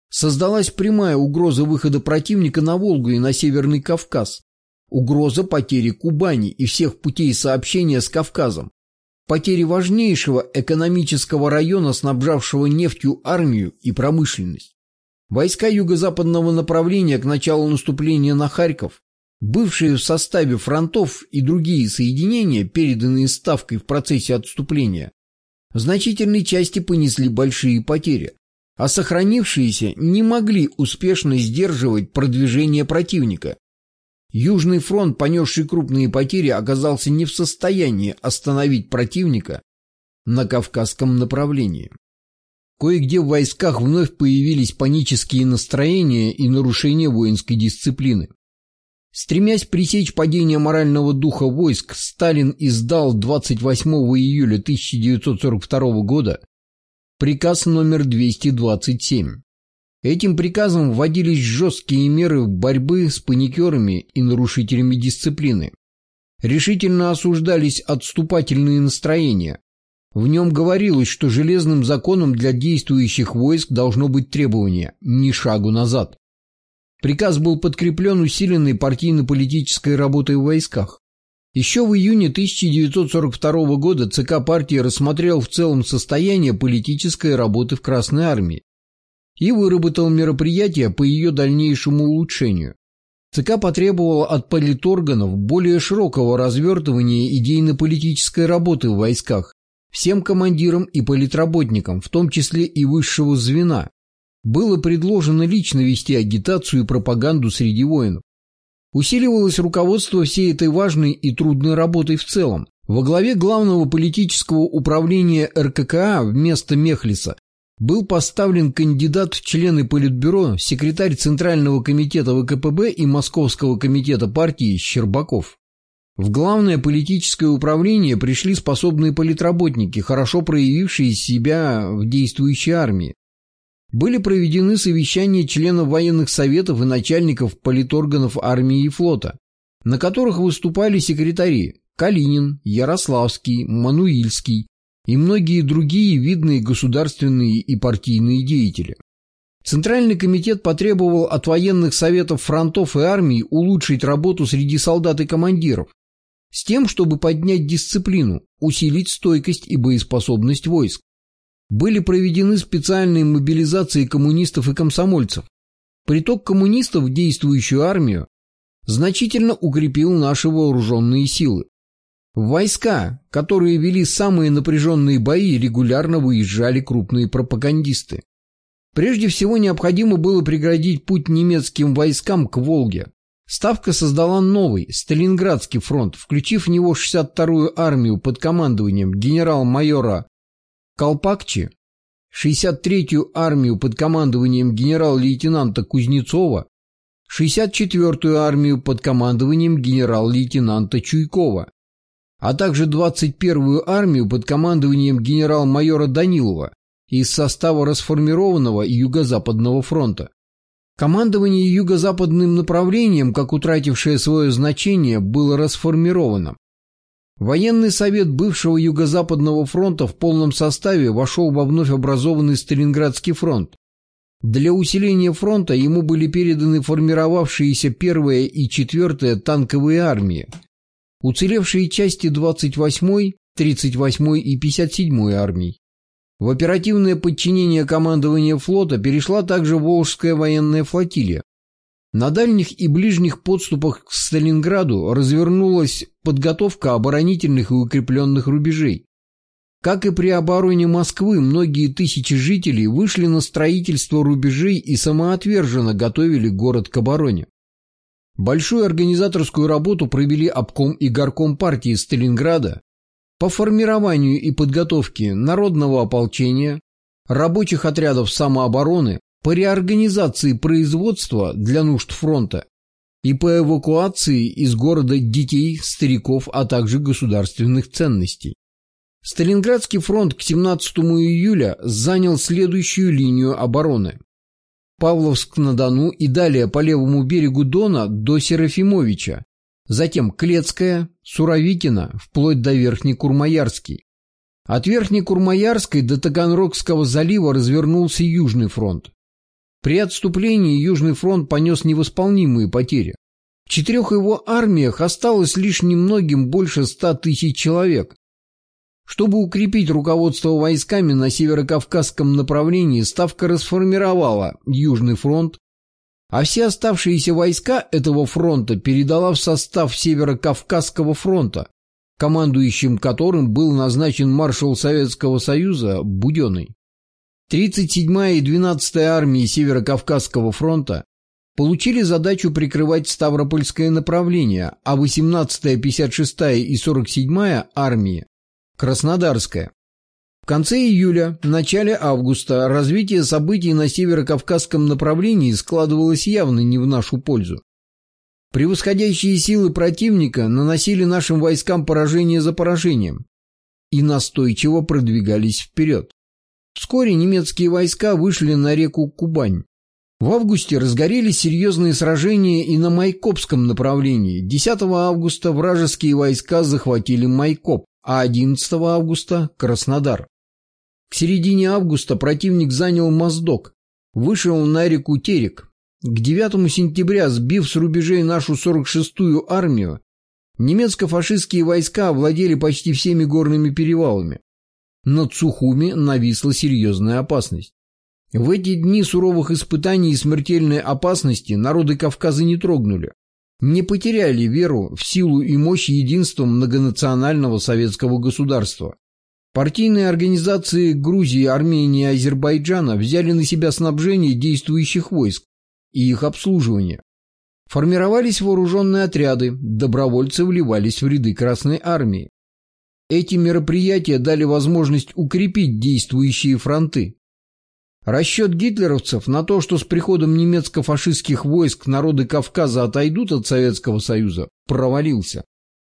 Speaker 1: Создалась прямая угроза выхода противника на Волгу и на Северный Кавказ, угроза потери Кубани и всех путей сообщения с Кавказом, потери важнейшего экономического района, снабжавшего нефтью армию и промышленность. Войска юго-западного направления к началу наступления на Харьков, бывшие в составе фронтов и другие соединения, переданные Ставкой в процессе отступления, в значительной части понесли большие потери, а сохранившиеся не могли успешно сдерживать продвижение противника. Южный фронт, понесший крупные потери, оказался не в состоянии остановить противника на Кавказском направлении. Кое-где в войсках вновь появились панические настроения и нарушения воинской дисциплины. Стремясь пресечь падение морального духа войск, Сталин издал двадцать восьмого июля тысяча девятьсот сорок второго года приказ номер двести двадцать семь. Этим приказом вводились жесткие меры борьбы с паникерами и нарушителями дисциплины. Решительно осуждались отступательные настроения. В нем говорилось, что железным законом для действующих войск должно быть требование «ни шагу назад». Приказ был подкреплен усиленной партийно-политической работой в войсках. Еще в июне тысяча девятьсот сорок второго года ЦК партии рассмотрел в целом состояние политической работы в Красной армии и выработал мероприятия по ее дальнейшему улучшению. ЦК потребовал от политорганов более широкого развертывания идейно-политической работы в войсках всем командирам и политработникам, в том числе и высшего звена. Было предложено лично вести агитацию и пропаганду среди воинов. Усиливалось руководство всей этой важной и трудной работой в целом. Во главе главного политического управления эр ка ка а вместо Мехлиса был поставлен кандидат в члены Политбюро, секретарь Центрального комитета вэ ка пэ бэ и Московского комитета партии Щербаков. В главное политическое управление пришли способные политработники, хорошо проявившие себя в действующей армии. Были проведены совещания членов военных советов и начальников политорганов армии и флота, на которых выступали секретари Калинин, Ярославский, Мануильский и многие другие видные государственные и партийные деятели. Центральный комитет потребовал от военных советов фронтов и армий улучшить работу среди солдат и командиров, с тем, чтобы поднять дисциплину, усилить стойкость и боеспособность войск. Были проведены специальные мобилизации коммунистов и комсомольцев. Приток коммунистов в действующую армию значительно укрепил наши вооруженные силы. В войска, которые вели самые напряженные бои, регулярно выезжали крупные пропагандисты. Прежде всего необходимо было преградить путь немецким войскам к Волге. Ставка создала новый Сталинградский фронт, включив в него шестьдесят вторую армию под командованием генерал-майора Колпакчи, шестьдесят третью армию под командованием генерал-лейтенанта Кузнецова, шестьдесят четвертую армию под командованием генерал-лейтенанта Чуйкова, а также двадцать первую армию под командованием генерал-майора Данилова из состава расформированного Юго-Западного фронта. Командование юго-западным направлением, как утратившее свое значение, было расформировано. Военный совет бывшего Юго-Западного фронта в полном составе вошел во вновь образованный Сталинградский фронт. Для усиления фронта ему были переданы формировавшиеся первая и четвертая танковые армии, уцелевшие части двадцать восьмой, тридцать восьмой и пятьдесят седьмой армий. В оперативное подчинение командования флота перешла также Волжская военная флотилия. На дальних и ближних подступах к Сталинграду развернулась подготовка оборонительных и укрепленных рубежей. Как и при обороне Москвы, многие тысячи жителей вышли на строительство рубежей и самоотверженно готовили город к обороне. Большую организаторскую работу провели обком и горком партии Сталинграда по формированию и подготовке народного ополчения, рабочих отрядов самообороны, по реорганизации производства для нужд фронта и по эвакуации из города детей, стариков, а также государственных ценностей. Сталинградский фронт к семнадцатому июля занял следующую линию обороны: Павловск-на-Дону и далее по левому берегу Дона до Серафимовича, затем Клецкая, Суровикино, вплоть до Верхнекурмаярский. От Верхнекурмаярской до Таганрогского залива развернулся Южный фронт. При отступлении Южный фронт понес невосполнимые потери. В четырех его армиях осталось лишь немногим больше ста тысяч человек. Чтобы укрепить руководство войсками на северокавказском направлении, Ставка расформировала Южный фронт, а все оставшиеся войска этого фронта передала в состав Северокавказского фронта, командующим которым был назначен маршал Советского Союза Буденный. тридцать седьмая и двенадцатая армии Северокавказского фронта получили задачу прикрывать Ставропольское направление, а восемнадцатая, пятьдесят шестая и сорок седьмая армии – Краснодарская. В конце июля, начале августа развитие событий на северокавказском направлении складывалось явно не в нашу пользу. Превосходящие силы противника наносили нашим войскам поражение за поражением и настойчиво продвигались вперед. Вскоре немецкие войска вышли на реку Кубань. В августе разгорелись серьезные сражения и на Майкопском направлении. десятого августа вражеские войска захватили Майкоп, а одиннадцатого августа – Краснодар. К середине августа противник занял Моздок, вышел на реку Терек. К девятому сентября, сбив с рубежей нашу сорок шестую армию, немецко-фашистские войска овладели почти всеми горными перевалами. Над Сухуми нависла серьезная опасность. В эти дни суровых испытаний и смертельной опасности народы Кавказа не трогнули, не потеряли веру в силу и мощь единства многонационального советского государства. Партийные организации Грузии, Армении и Азербайджана взяли на себя снабжение действующих войск и их обслуживание. Формировались вооруженные отряды, добровольцы вливались в ряды Красной армии. Эти мероприятия дали возможность укрепить действующие фронты. Расчет гитлеровцев на то, что с приходом немецко-фашистских войск народы Кавказа отойдут от Советского Союза, провалился.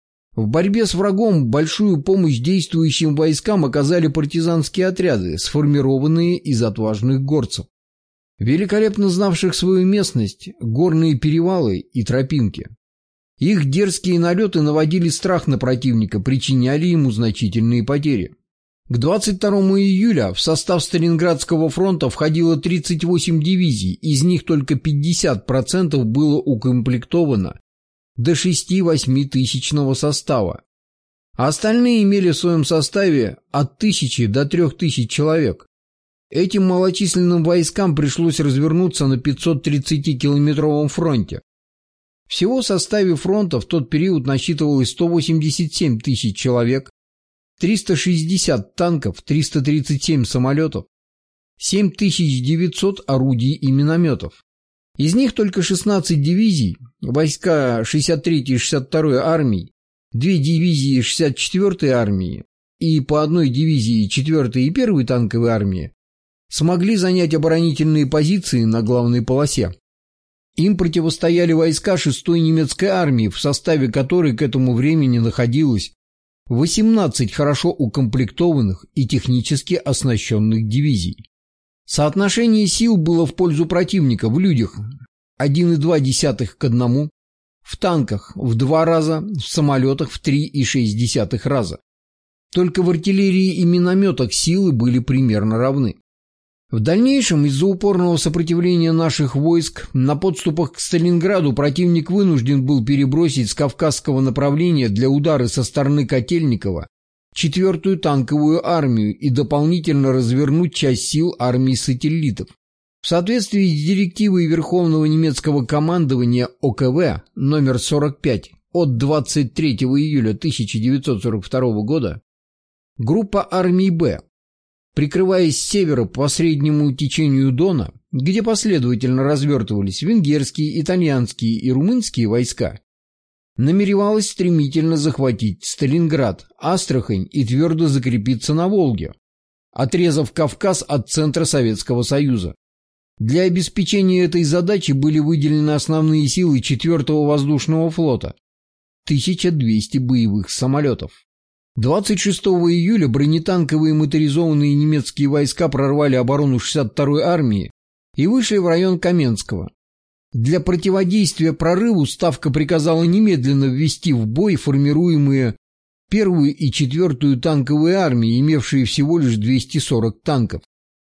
Speaker 1: В борьбе с врагом большую помощь действующим войскам оказали партизанские отряды, сформированные из отважных горцев, великолепно знавших свою местность, горные перевалы и тропинки. Их дерзкие налеты наводили страх на противника, причиняли ему значительные потери. К двадцать второму июля в состав Сталинградского фронта входило тридцать восемь дивизий, из них только пятьдесят процентов было укомплектовано до шести-восьми тысячного состава, а остальные имели в своем составе от тысячи до трех тысяч человек. Этим малочисленным войскам пришлось развернуться на пятисоттридцатикилометровом фронте. Всего в составе фронта в тот период насчитывалось сто восемьдесят семь тысяч человек, триста шестьдесят танков, триста тридцать семь самолетов, семь тысяч девятьсот орудий и минометов. Из них только шестнадцать дивизий, войска шестьдесят третьей и шестьдесят второй армий, две дивизии шестьдесят четвёртой армии и по одной дивизии четвёртой и первой танковой армии смогли занять оборонительные позиции на главной полосе. Им противостояли войска шестой немецкой армии, в составе которой к этому времени находилось восемнадцать хорошо укомплектованных и технически оснащенных дивизий. Соотношение сил было в пользу противника: в людях один и два десятых к одному, в танках в два раза, в самолетах в три и шесть десятых раза. Только в артиллерии и минометах силы были примерно равны. В дальнейшем, из-за упорного сопротивления наших войск, на подступах к Сталинграду противник вынужден был перебросить с Кавказского направления для удара со стороны Котельникова четвёртую танковую армию и дополнительно развернуть часть сил армии сателлитов. В соответствии с директивой Верховного немецкого командования О К В номер сорок пять от двадцать третьего июля тысяча девятьсот сорок второго года, группа армий Б, прикрываясь с севера по среднему течению Дона, где последовательно развертывались венгерские, итальянские и румынские войска, намеревалась стремительно захватить Сталинград, Астрахань и твердо закрепиться на Волге, отрезав Кавказ от центра Советского Союза. Для обеспечения этой задачи были выделены основные силы четвёртого воздушного флота – тысяча двести боевых самолетов. двадцать шестого июля бронетанковые моторизованные немецкие войска прорвали оборону шестьдесят второй армии и вышли в район Каменского. Для противодействия прорыву Ставка приказала немедленно ввести в бой формируемые первую и четвертую танковые армии, имевшие всего лишь двести сорок танков,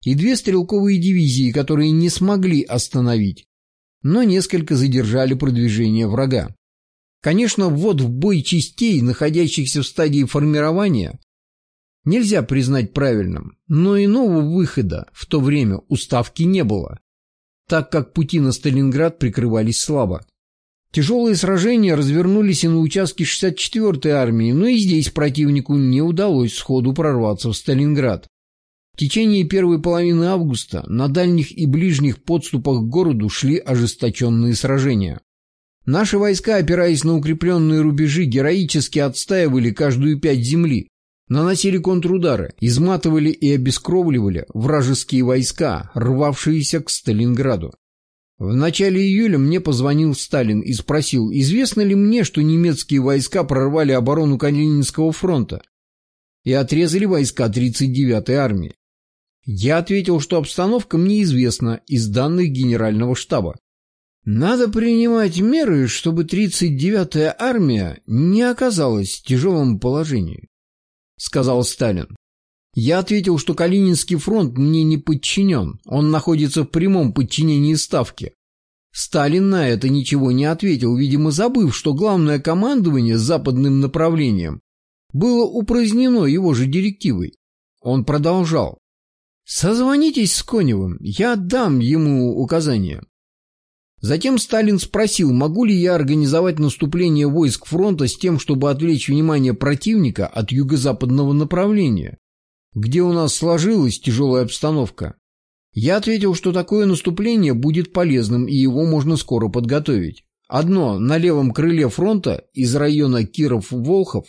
Speaker 1: и две стрелковые дивизии, которые не смогли остановить, но несколько задержали продвижение врага. Конечно, ввод в бой частей, находящихся в стадии формирования, нельзя признать правильным, но иного выхода в то время у Ставки не было, так как пути на Сталинград прикрывались слабо. Тяжелые сражения развернулись и на участке шестьдесят четвёртой армии, но и здесь противнику не удалось сходу прорваться в Сталинград. В течение первой половины августа на дальних и ближних подступах к городу шли ожесточенные сражения. Наши войска, опираясь на укрепленные рубежи, героически отстаивали каждую пять земли, наносили контрудары, изматывали и обескровливали вражеские войска, рвавшиеся к Сталинграду. В начале июля мне позвонил Сталин и спросил, известно ли мне, что немецкие войска прорвали оборону Калининского фронта и отрезали войска тридцать девятой армии. Я ответил, что обстановка мне известна из данных Генерального штаба. «Надо принимать меры, чтобы тридцать девятая армия не оказалась в тяжелом положении», — сказал Сталин. Я ответил, что Калининский фронт мне не подчинен, он находится в прямом подчинении Ставки. Сталин на это ничего не ответил, видимо, забыв, что главное командование западным направлением было упразднено его же директивой. Он продолжал. «Созвонитесь с Коневым, я дам ему указания». Затем Сталин спросил, могу ли я организовать наступление войск фронта с тем, чтобы отвлечь внимание противника от юго-западного направления, где у нас сложилась тяжелая обстановка. Я ответил, что такое наступление будет полезным и его можно скоро подготовить. Одно на левом крыле фронта из района Киров-Волхов,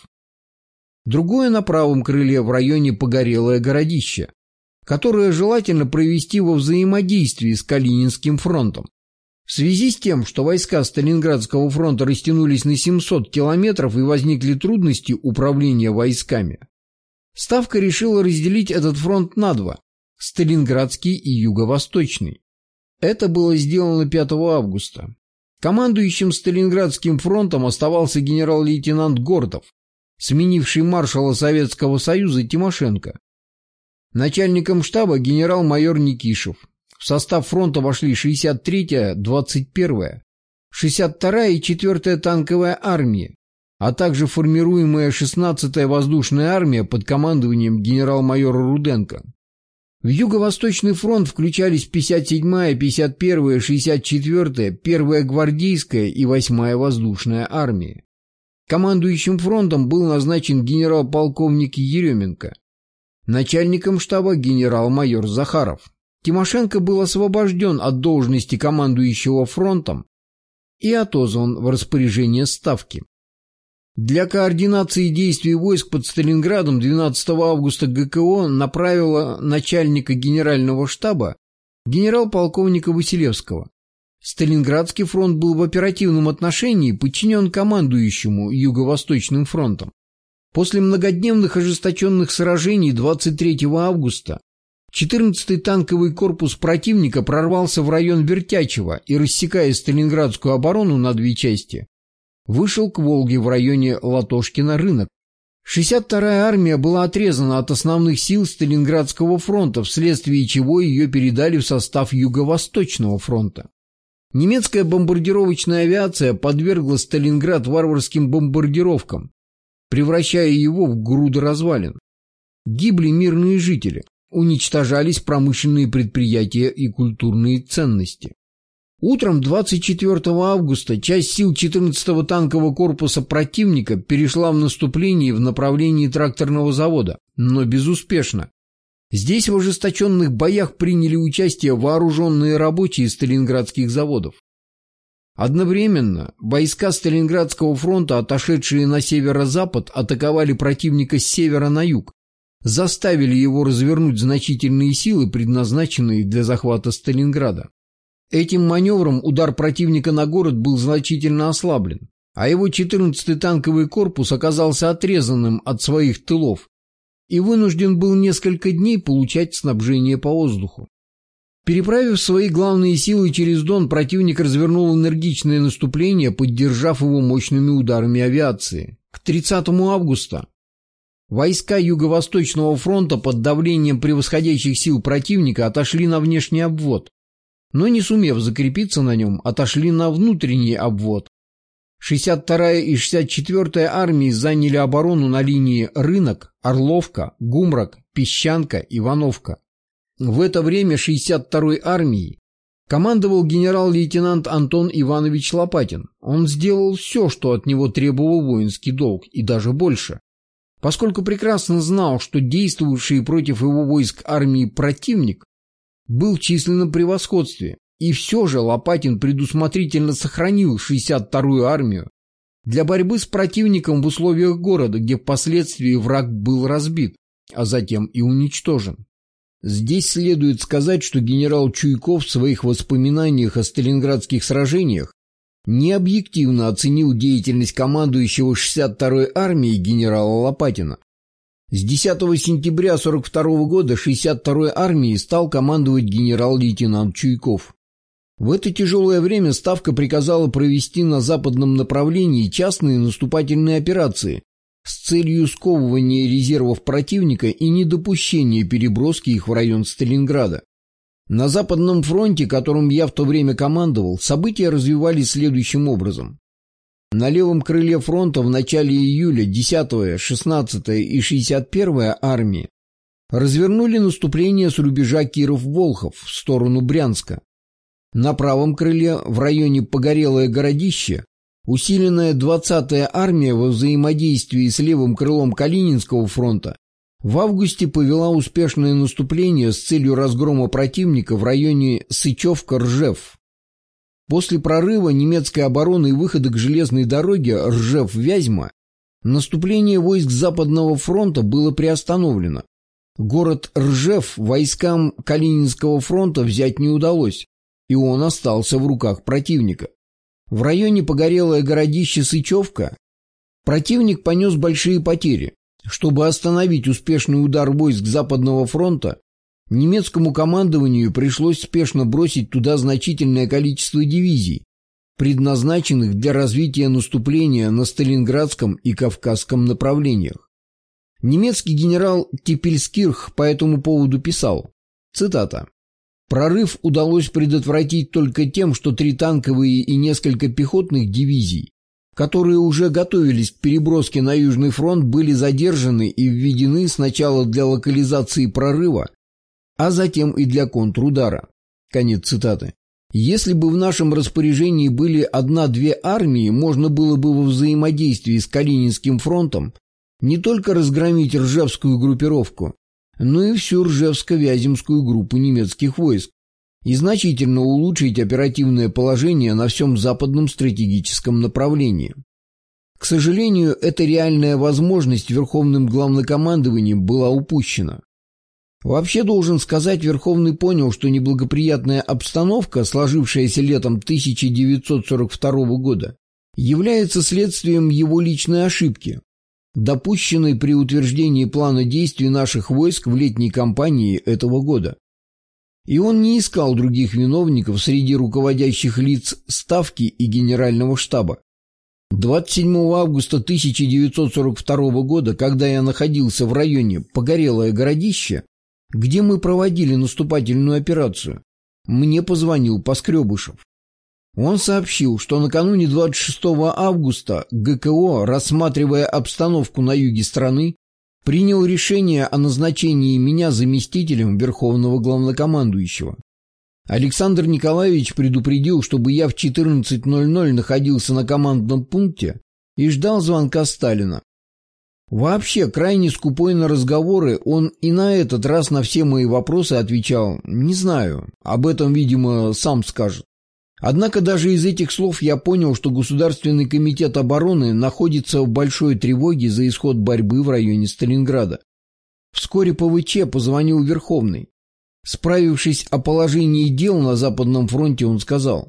Speaker 1: другое на правом крыле в районе Погорелое городище, которое желательно провести во взаимодействии с Калининским фронтом. В связи с тем, что войска Сталинградского фронта растянулись на семьсот километров и возникли трудности управления войсками, Ставка решила разделить этот фронт на два – Сталинградский и Юго-Восточный. Это было сделано пятого августа. Командующим Сталинградским фронтом оставался генерал-лейтенант Гордов, сменивший маршала Советского Союза Тимошенко. Начальником штаба генерал-майор Никишев. В состав фронта вошли шестьдесят третья, двадцать первая, шестьдесят вторая и четвёртая танковая армии, а также формируемая шестнадцатая воздушная армия под командованием генерал-майора Руденко. В Юго-Восточный фронт включались пятьдесят седьмая, пятьдесят первая, шестьдесят четвёртая, первая гвардейская и восьмая воздушная армии. Командующим фронтом был назначен генерал-полковник Еременко. Начальником штаба генерал-майор Захаров. Тимошенко был освобожден от должности командующего фронтом и отозван в распоряжение Ставки. Для координации действий войск под Сталинградом двенадцатого августа ГКО направила начальника генерального штаба генерал-полковника Василевского. Сталинградский фронт был в оперативном отношении подчинен командующему Юго-Восточным фронтом. После многодневных ожесточенных сражений двадцать третьего августа четырнадцатый танковый корпус противника прорвался в район Вертячево и, рассекая Сталинградскую оборону на две части, вышел к Волге в районе Латошкина рынок. шестьдесят вторая армия была отрезана от основных сил Сталинградского фронта, вследствие чего ее передали в состав Юго-Восточного фронта. Немецкая бомбардировочная авиация подвергла Сталинград варварским бомбардировкам, превращая его в груды развалин. Гибли мирные жители, уничтожались промышленные предприятия и культурные ценности. Утром двадцать четвёртого августа часть сил четырнадцатого танкового корпуса противника перешла в наступление в направлении тракторного завода, но безуспешно. Здесь в ожесточенных боях приняли участие вооруженные рабочие сталинградских заводов. Одновременно войска Сталинградского фронта, отошедшие на северо-запад, атаковали противника с севера на юг, заставили его развернуть значительные силы, предназначенные для захвата Сталинграда. Этим маневром удар противника на город был значительно ослаблен, а его четырнадцатый танковый корпус оказался отрезанным от своих тылов и вынужден был несколько дней получать снабжение по воздуху. Переправив свои главные силы через Дон, противник развернул энергичное наступление, поддержав его мощными ударами авиации. К тридцатому августа Войска Юго-Восточного фронта под давлением превосходящих сил противника отошли на внешний обвод, но не сумев закрепиться на нем, отошли на внутренний обвод. шестьдесят вторая и шестьдесят четвёртая армии заняли оборону на линии Рынок, Орловка, Гумрак, Песчанка, Ивановка. В это время шестьдесят второй армией командовал генерал-лейтенант Антон Иванович Лопатин. Он сделал все, что от него требовал воинский долг, и даже больше. Поскольку прекрасно знал, что действовавший против его войск армии противник был в численном превосходстве, и все же Лопатин предусмотрительно сохранил шестьдесят вторую армию для борьбы с противником в условиях города, где впоследствии враг был разбит, а затем и уничтожен. Здесь следует сказать, что генерал Чуйков в своих воспоминаниях о сталинградских сражениях необъективно оценил деятельность командующего шестьдесят второй армией генерала Лопатина. С десятого сентября сорок второго года шестьдесят второй армией стал командовать генерал-лейтенант Чуйков. В это тяжелое время Ставка приказала провести на западном направлении частные наступательные операции с целью сковывания резервов противника и недопущения переброски их в район Сталинграда. На Западном фронте, которым я в то время командовал, события развивались следующим образом. На левом крыле фронта в начале июля десятая, шестнадцатая и шестьдесят первая армии развернули наступление с рубежа Киров-Волхов в сторону Брянска. На правом крыле, в районе Погорелое Городище, усиленная двадцатая армия во взаимодействии с левым крылом Калининского фронта в августе повела успешное наступление с целью разгрома противника в районе Сычевка-Ржев. После прорыва немецкой обороны и выхода к железной дороге Ржев-Вязьма наступление войск Западного фронта было приостановлено. Город Ржев войскам Калининского фронта взять не удалось, и он остался в руках противника. В районе Погорелое Городище Сычевка противник понес большие потери. Чтобы остановить успешный удар войск Западного фронта, немецкому командованию пришлось спешно бросить туда значительное количество дивизий, предназначенных для развития наступления на Сталинградском и Кавказском направлениях. Немецкий генерал Тепельскирх по этому поводу писал, цитата, «Прорыв удалось предотвратить только тем, что три танковые и несколько пехотных дивизий, которые уже готовились к переброске на Южный фронт, были задержаны и введены сначала для локализации прорыва, а затем и для контрудара». Конец цитаты. Если бы в нашем распоряжении были одна-две армии, можно было бы во взаимодействии с Калининским фронтом не только разгромить Ржевскую группировку, но и всю Ржевско-Вяземскую группу немецких войск и значительно улучшить оперативное положение на всем западном стратегическом направлении. К сожалению, эта реальная возможность Верховным главнокомандованием была упущена. Вообще, должен сказать, Верховный понял, что неблагоприятная обстановка, сложившаяся летом тысяча девятьсот сорок второго года, является следствием его личной ошибки, допущенной при утверждении плана действий наших войск в летней кампании этого года. И он не искал других виновников среди руководящих лиц Ставки и Генерального штаба. двадцать седьмого августа тысяча девятьсот сорок второго года, когда я находился в районе Погорелое Городище, где мы проводили наступательную операцию, мне позвонил Поскребышев. Он сообщил, что накануне двадцать шестого августа ГКО, рассматривая обстановку на юге страны, принял решение о назначении меня заместителем Верховного главнокомандующего. Александр Николаевич предупредил, чтобы я в четырнадцать ноль ноль находился на командном пункте и ждал звонка Сталина. Вообще, крайне скупой на разговоры, он и на этот раз на все мои вопросы отвечал «не знаю, об этом, видимо, сам скажет». Однако даже из этих слов я понял, что Государственный комитет обороны находится в большой тревоге за исход борьбы в районе Сталинграда. Вскоре ПВЧ позвонил Верховный. Справившись о положении дел на Западном фронте, он сказал: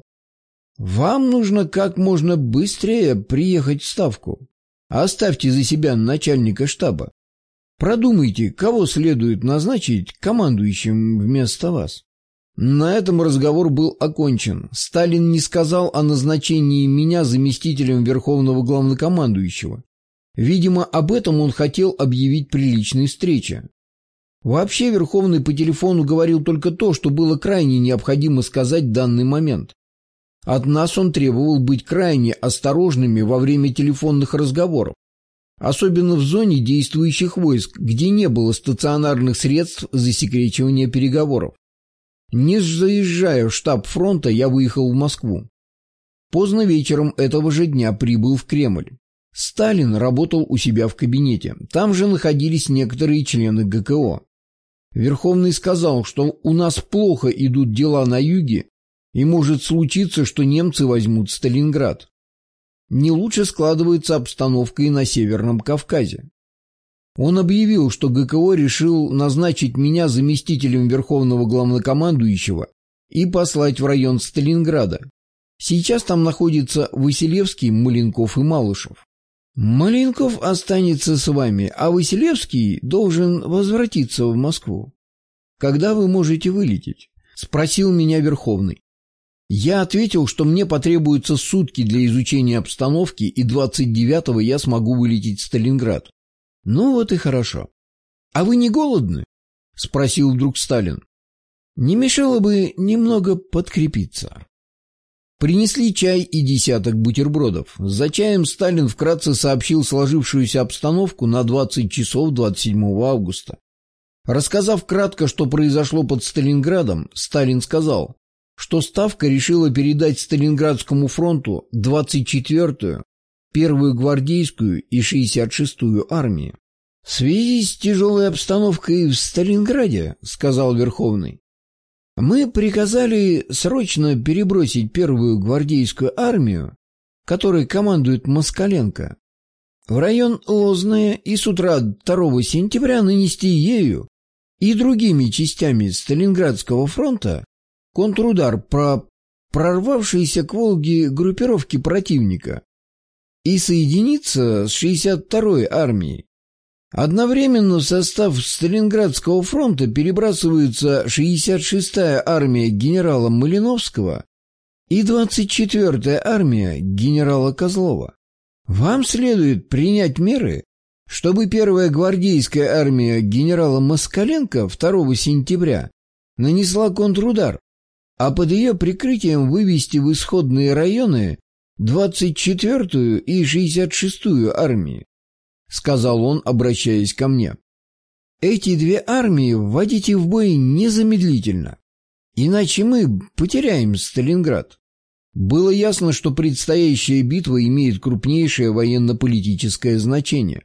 Speaker 1: «Вам нужно как можно быстрее приехать в Ставку. Оставьте за себя начальника штаба. Продумайте, кого следует назначить командующим вместо вас». На этом разговор был окончен. Сталин не сказал о назначении меня заместителем Верховного главнокомандующего. Видимо, об этом он хотел объявить при личной встрече. Вообще, Верховный по телефону говорил только то, что было крайне необходимо сказать в данный момент. От нас он требовал быть крайне осторожными во время телефонных разговоров, особенно в зоне действующих войск, где не было стационарных средств засекречивания переговоров. Не заезжая в штаб фронта, я выехал в Москву. Поздно вечером этого же дня прибыл в Кремль. Сталин работал у себя в кабинете. Там же находились некоторые члены ГКО. Верховный сказал, что у нас плохо идут дела на юге, и может случиться, что немцы возьмут Сталинград. Не лучше складывается обстановка и на Северном Кавказе. Он объявил, что ГКО решил назначить меня заместителем Верховного Главнокомандующего и послать в район Сталинграда. Сейчас там находятся Василевский, Маленков и Малышев. Маленков останется с вами, а Василевский должен возвратиться в Москву. Когда вы можете вылететь? Спросил меня Верховный. Я ответил, что мне потребуются сутки для изучения обстановки, и двадцать девятого я смогу вылететь в Сталинград. Ну вот и хорошо. А вы не голодны? Спросил вдруг Сталин. Не мешало бы немного подкрепиться. Принесли чай и десяток бутербродов. За чаем Сталин вкратце сообщил сложившуюся обстановку на двадцать часов двадцать седьмого августа. Рассказав кратко, что произошло под Сталинградом, Сталин сказал, что Ставка решила передать Сталинградскому фронту двадцать четвёртую, первую гвардейскую и шестьдесят шестую армии. «В связи с тяжелой обстановкой в Сталинграде, — сказал Верховный, — мы приказали срочно перебросить первую гвардейскую армию, которой командует Москаленко, в район Лозное и с утра второго сентября нанести ею и другими частями Сталинградского фронта контрудар по прорвавшейся к Волге группировки противника и соединиться с шестьдесят второй армией. Одновременно в состав Сталинградского фронта перебрасываются шестьдесят шестая армия генерала Малиновского и двадцать четвёртая армия генерала Козлова. Вам следует принять меры, чтобы первая гвардейская армия генерала Москаленко второго сентября нанесла контрудар, а под ее прикрытием вывести в исходные районы двадцать четвёртую и шестьдесят шестую армии. — сказал он, обращаясь ко мне. «Эти две армии вводите в бой незамедлительно, иначе мы потеряем Сталинград». Было ясно, что предстоящая битва имеет крупнейшее военно-политическое значение.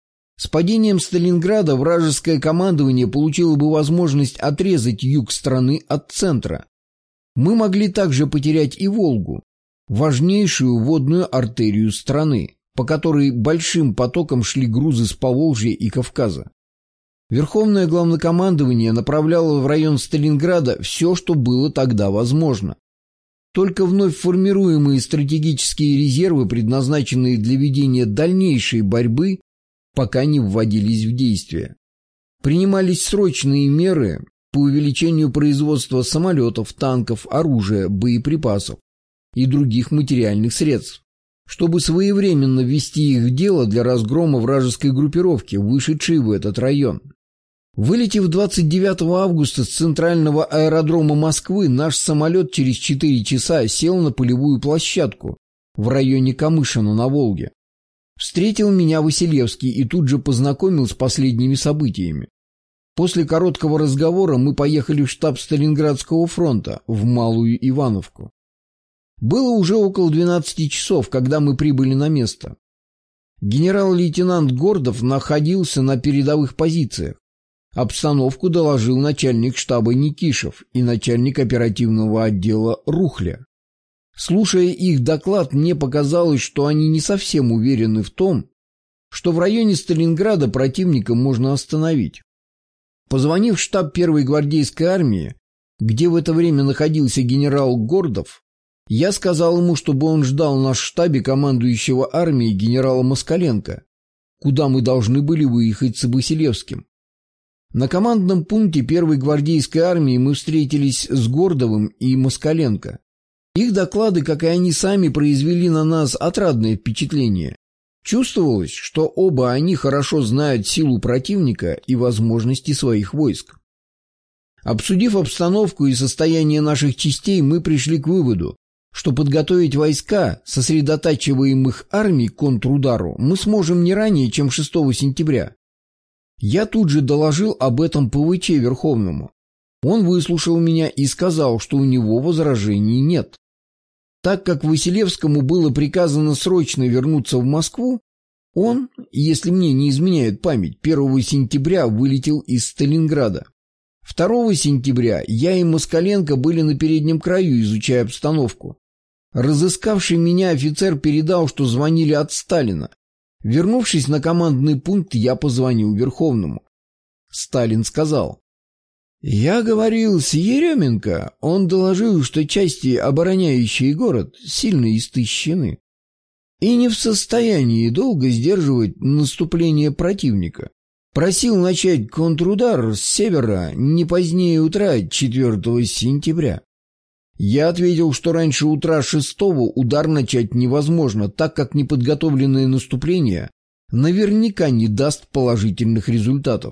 Speaker 1: С падением Сталинграда вражеское командование получило бы возможность отрезать юг страны от центра. Мы могли также потерять и Волгу, важнейшую водную артерию страны, по которой большим потоком шли грузы с Поволжья и Кавказа. Верховное Главнокомандование направляло в район Сталинграда все, что было тогда возможно. Только вновь формируемые стратегические резервы, предназначенные для ведения дальнейшей борьбы, пока не вводились в действие. Принимались срочные меры по увеличению производства самолетов, танков, оружия, боеприпасов и других материальных средств, чтобы своевременно ввести их в дело для разгрома вражеской группировки, вышедшей в этот район. Вылетев двадцать девятого августа с центрального аэродрома Москвы, наш самолет через четыре часа сел на полевую площадку в районе Камышина на Волге. Встретил меня Василевский и тут же познакомил с последними событиями. После короткого разговора мы поехали в штаб Сталинградского фронта в Малую Ивановку. Было уже около двенадцати часов, когда мы прибыли на место. Генерал-лейтенант Гордов находился на передовых позициях. Обстановку доложил начальник штаба Никишев и начальник оперативного отдела Рухля. Слушая их доклад, мне показалось, что они не совсем уверены в том, что в районе Сталинграда противника можно остановить. Позвонив в штаб первой гвардейской армии, где в это время находился генерал Гордов, я сказал ему, чтобы он ждал нас в штабе командующего армией генерала Москаленко, куда мы должны были выехать с Василевским. На командном пункте первой гвардейской армии мы встретились с Гордовым и Москаленко. Их доклады, как и они сами, произвели на нас отрадное впечатление. Чувствовалось, что оба они хорошо знают силу противника и возможности своих войск. Обсудив обстановку и состояние наших частей, мы пришли к выводу, что подготовить войска сосредотачиваемых армий к контрудару мы сможем не ранее, чем шестого сентября. Я тут же доложил об этом ПВЧ Верховному. Он выслушал меня и сказал, что у него возражений нет. Так как Василевскому было приказано срочно вернуться в Москву, он, если мне не изменяет память, первого сентября вылетел из Сталинграда. второго сентября я и Москаленко были на переднем краю, изучая обстановку. Разыскавший меня офицер передал, что звонили от Сталина. Вернувшись на командный пункт, я позвонил Верховному. Сталин сказал: «Я говорил с Еременко. Он доложил, что части, обороняющие город, сильно истощены и не в состоянии долго сдерживать наступление противника. Просил начать контрудар с севера не позднее утра четвертого сентября. Я ответил, что раньше утра шестого удар начать невозможно, так как неподготовленное наступление наверняка не даст положительных результатов.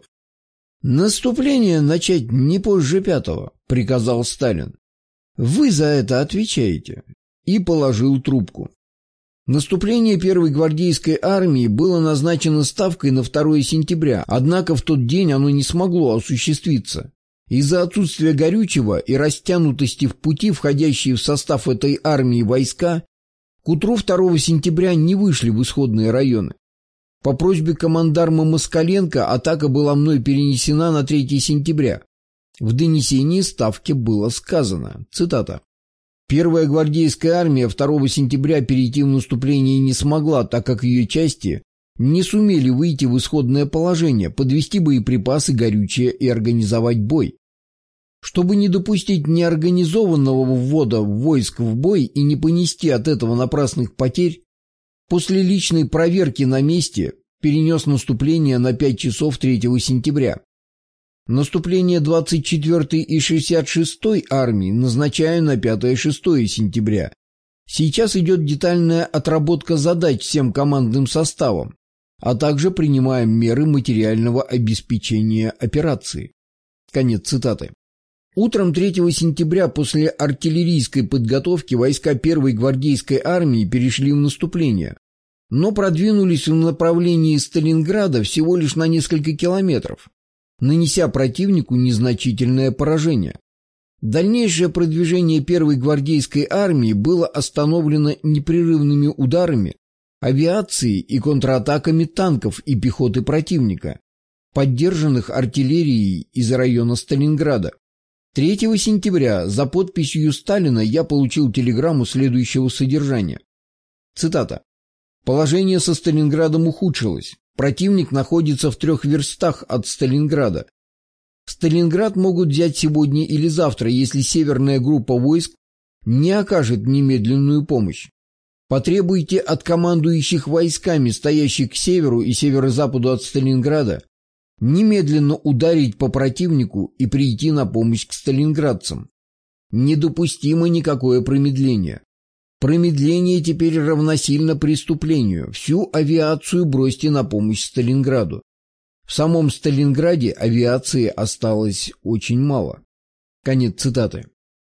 Speaker 1: «Наступление начать не позже пятого», — приказал Сталин. «Вы за это отвечаете». И положил трубку. Наступление первой гвардейской армии было назначено ставкой на второе сентября, однако в тот день оно не смогло осуществиться. Из-за отсутствия горючего и растянутости в пути, входящие в состав этой армии войска, к утру второго сентября не вышли в исходные районы. По просьбе командарма Москаленко атака была мной перенесена на третье сентября. В донесении ставки было сказано, цитата: «Первая гвардейская армия второго сентября перейти в наступление не смогла, так как ее части не сумели выйти в исходное положение, подвести боеприпасы, горючее и организовать бой. Чтобы не допустить неорганизованного ввода войск в бой и не понести от этого напрасных потерь, после личной проверки на месте перенес наступление на пять часов третьего сентября. Наступление двадцать четвёртой и шестьдесят шестой армии назначаю на пятое-шестое сентября. Сейчас идет детальная отработка задач всем командным составом, а также принимаем меры материального обеспечения операции». Конец цитаты. Утром третьего сентября после артиллерийской подготовки войска первой гвардейской армии перешли в наступление, но продвинулись в направлении Сталинграда всего лишь на несколько километров, нанеся противнику незначительное поражение. Дальнейшее продвижение первой гвардейской армии было остановлено непрерывными ударами авиации и контратаками танков и пехоты противника, поддержанных артиллерией из района Сталинграда. третьего сентября за подписью Сталина я получил телеграмму следующего содержания. Цитата: «Положение со Сталинградом ухудшилось. Противник находится в трех верстах от Сталинграда. Сталинград могут взять сегодня или завтра, если северная группа войск не окажет немедленную помощь. Потребуйте от командующих войсками, стоящих к северу и северо-западу от Сталинграда, немедленно ударить по противнику и прийти на помощь к сталинградцам. Недопустимо никакое промедление. Промедление теперь равносильно преступлению. Всю авиацию бросьте на помощь Сталинграду. В самом Сталинграде авиации осталось очень мало». Конец цитаты.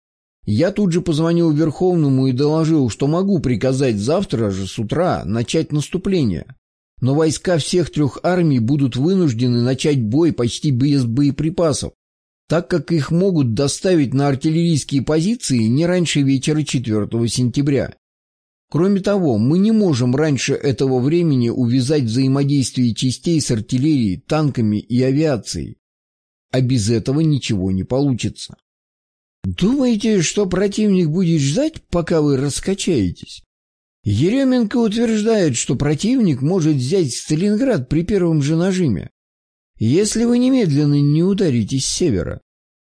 Speaker 1: Я тут же позвонил Верховному и доложил, что могу приказать завтра же с утра начать наступление, но войска всех трех армий будут вынуждены начать бой почти без боеприпасов, так как их могут доставить на артиллерийские позиции не раньше вечера четвертого сентября. Кроме того, мы не можем раньше этого времени увязать взаимодействие частей с артиллерией, танками и авиацией, а без этого ничего не получится. Думаете, что противник будет ждать, пока вы раскачаетесь? Еременко утверждает, что противник может взять Сталинград при первом же нажиме, если вы немедленно не ударите с севера.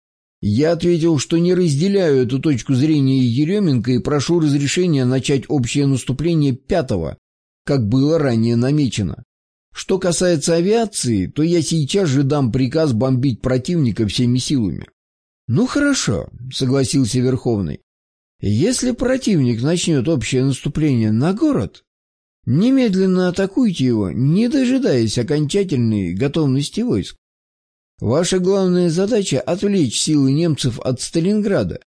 Speaker 1: Я ответил, что не разделяю эту точку зрения Еременко и прошу разрешения начать общее наступление пятого, как было ранее намечено. Что касается авиации, то я сейчас же дам приказ бомбить противника всеми силами. «Ну хорошо», — согласился Верховный. «Если противник начнет общее наступление на город, Немедленно атакуйте его, не дожидаясь окончательной готовности войск. Ваша главная задача — отвлечь силы немцев от Сталинграда.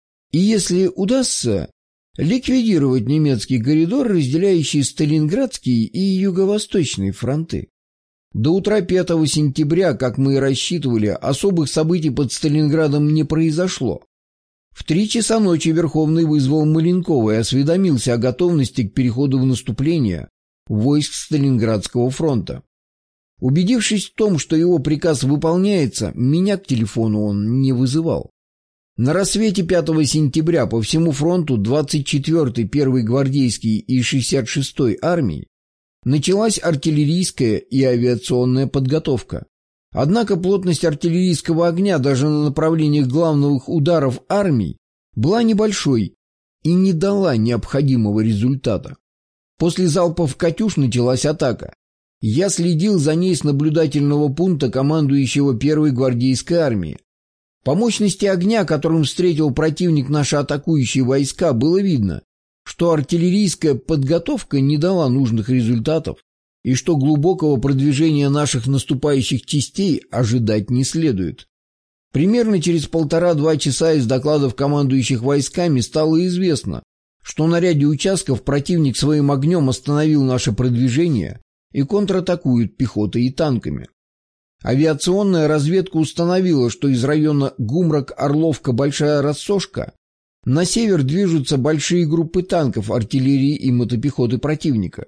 Speaker 1: И если удастся, ликвидировать немецкий коридор, разделяющий Сталинградский и Юго-Восточный фронты. До утра пятого сентября, как мы и рассчитывали, особых событий под Сталинградом не произошло. В три часа ночи Верховный вызвал Маленкова и осведомился о готовности к переходу в наступление войск Сталинградского фронта. Убедившись в том, что его приказ выполняется, меня к телефону он не вызывал. На рассвете пятого сентября по всему фронту двадцать четвёртой первой гвардейской и шестьдесят шестой армии началась артиллерийская и авиационная подготовка. Однако плотность артиллерийского огня даже на направлениях главных ударов армий была небольшой и не дала необходимого результата. После залпов «Катюш» началась атака. Я следил за ней с наблюдательного пункта командующего первой гвардейской армии. По мощности огня, которым встретил противник наши атакующие войска, было видно, что артиллерийская подготовка не дала нужных результатов и что глубокого продвижения наших наступающих частей ожидать не следует. Примерно через полтора-два часа из докладов командующих войсками стало известно, что на ряде участков противник своим огнем остановил наше продвижение и контратакует пехотой и танками. Авиационная разведка установила, что из района Гумрак-Орловка-Большая Рассошка на север движутся большие группы танков, артиллерии и мотопехоты противника.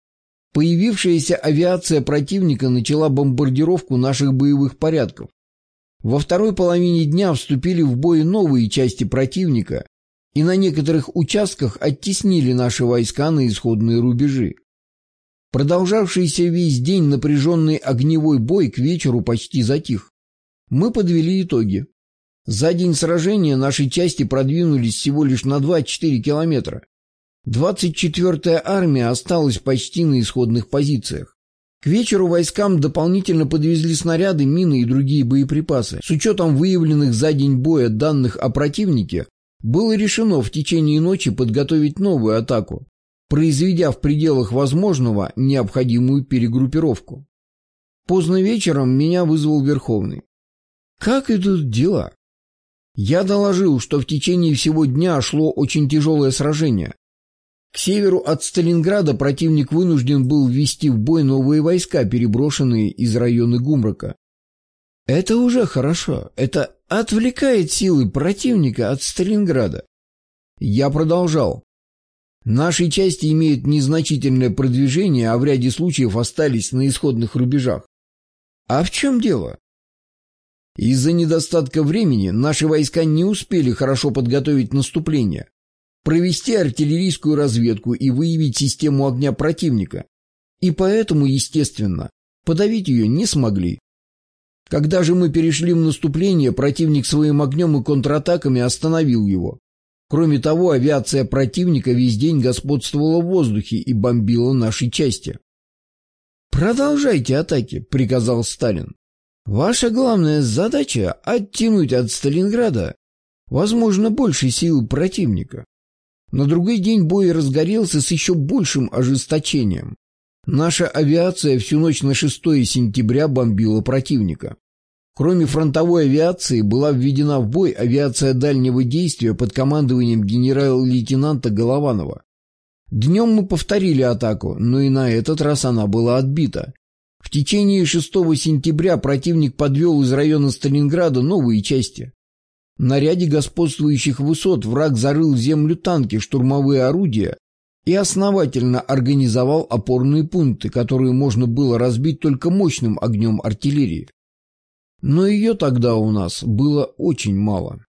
Speaker 1: Появившаяся авиация противника начала бомбардировку наших боевых порядков. Во второй половине дня вступили в бой новые части противника и на некоторых участках оттеснили наши войска на исходные рубежи. Продолжавшийся весь день напряженный огневой бой к вечеру почти затих. Мы подвели итоги. За день сражения наши части продвинулись всего лишь на два-четыре километра. двадцать четвёртая армия осталась почти на исходных позициях. К вечеру войскам дополнительно подвезли снаряды, мины и другие боеприпасы. С учетом выявленных за день боя данных о противнике, было решено в течение ночи подготовить новую атаку, произведя в пределах возможного необходимую перегруппировку. Поздно вечером меня вызвал Верховный. «Как идут дела?» Я доложил, что в течение всего дня шло очень тяжелое сражение. К северу от Сталинграда противник вынужден был ввести в бой новые войска, переброшенные из района Гумрака. Это уже хорошо. Это отвлекает силы противника от Сталинграда. Я продолжал. Наши части имеют незначительное продвижение, а в ряде случаев остались на исходных рубежах. А в чем дело? Из-за недостатка времени наши войска не успели хорошо подготовить наступление, провести артиллерийскую разведку и выявить систему огня противника, и поэтому, естественно, подавить ее не смогли. Когда же мы перешли в наступление, противник своим огнем и контратаками остановил его. Кроме того, авиация противника весь день господствовала в воздухе и бомбила наши части. «Продолжайте атаки», — приказал Сталин. «Ваша главная задача — оттянуть от Сталинграда, возможно, больше сил противника». На другой день бой разгорелся с еще большим ожесточением. Наша авиация всю ночь на шестое сентября бомбила противника. Кроме фронтовой авиации была введена в бой авиация дальнего действия под командованием генерал-лейтенанта Голованова. Днем мы повторили атаку, но и на этот раз она была отбита. В течение шестого сентября противник подвел из района Сталинграда новые части. На ряде господствующих высот враг зарыл в землю танки, штурмовые орудия и основательно организовал опорные пункты, которые можно было разбить только мощным огнем артиллерии. Но ее тогда у нас было очень мало.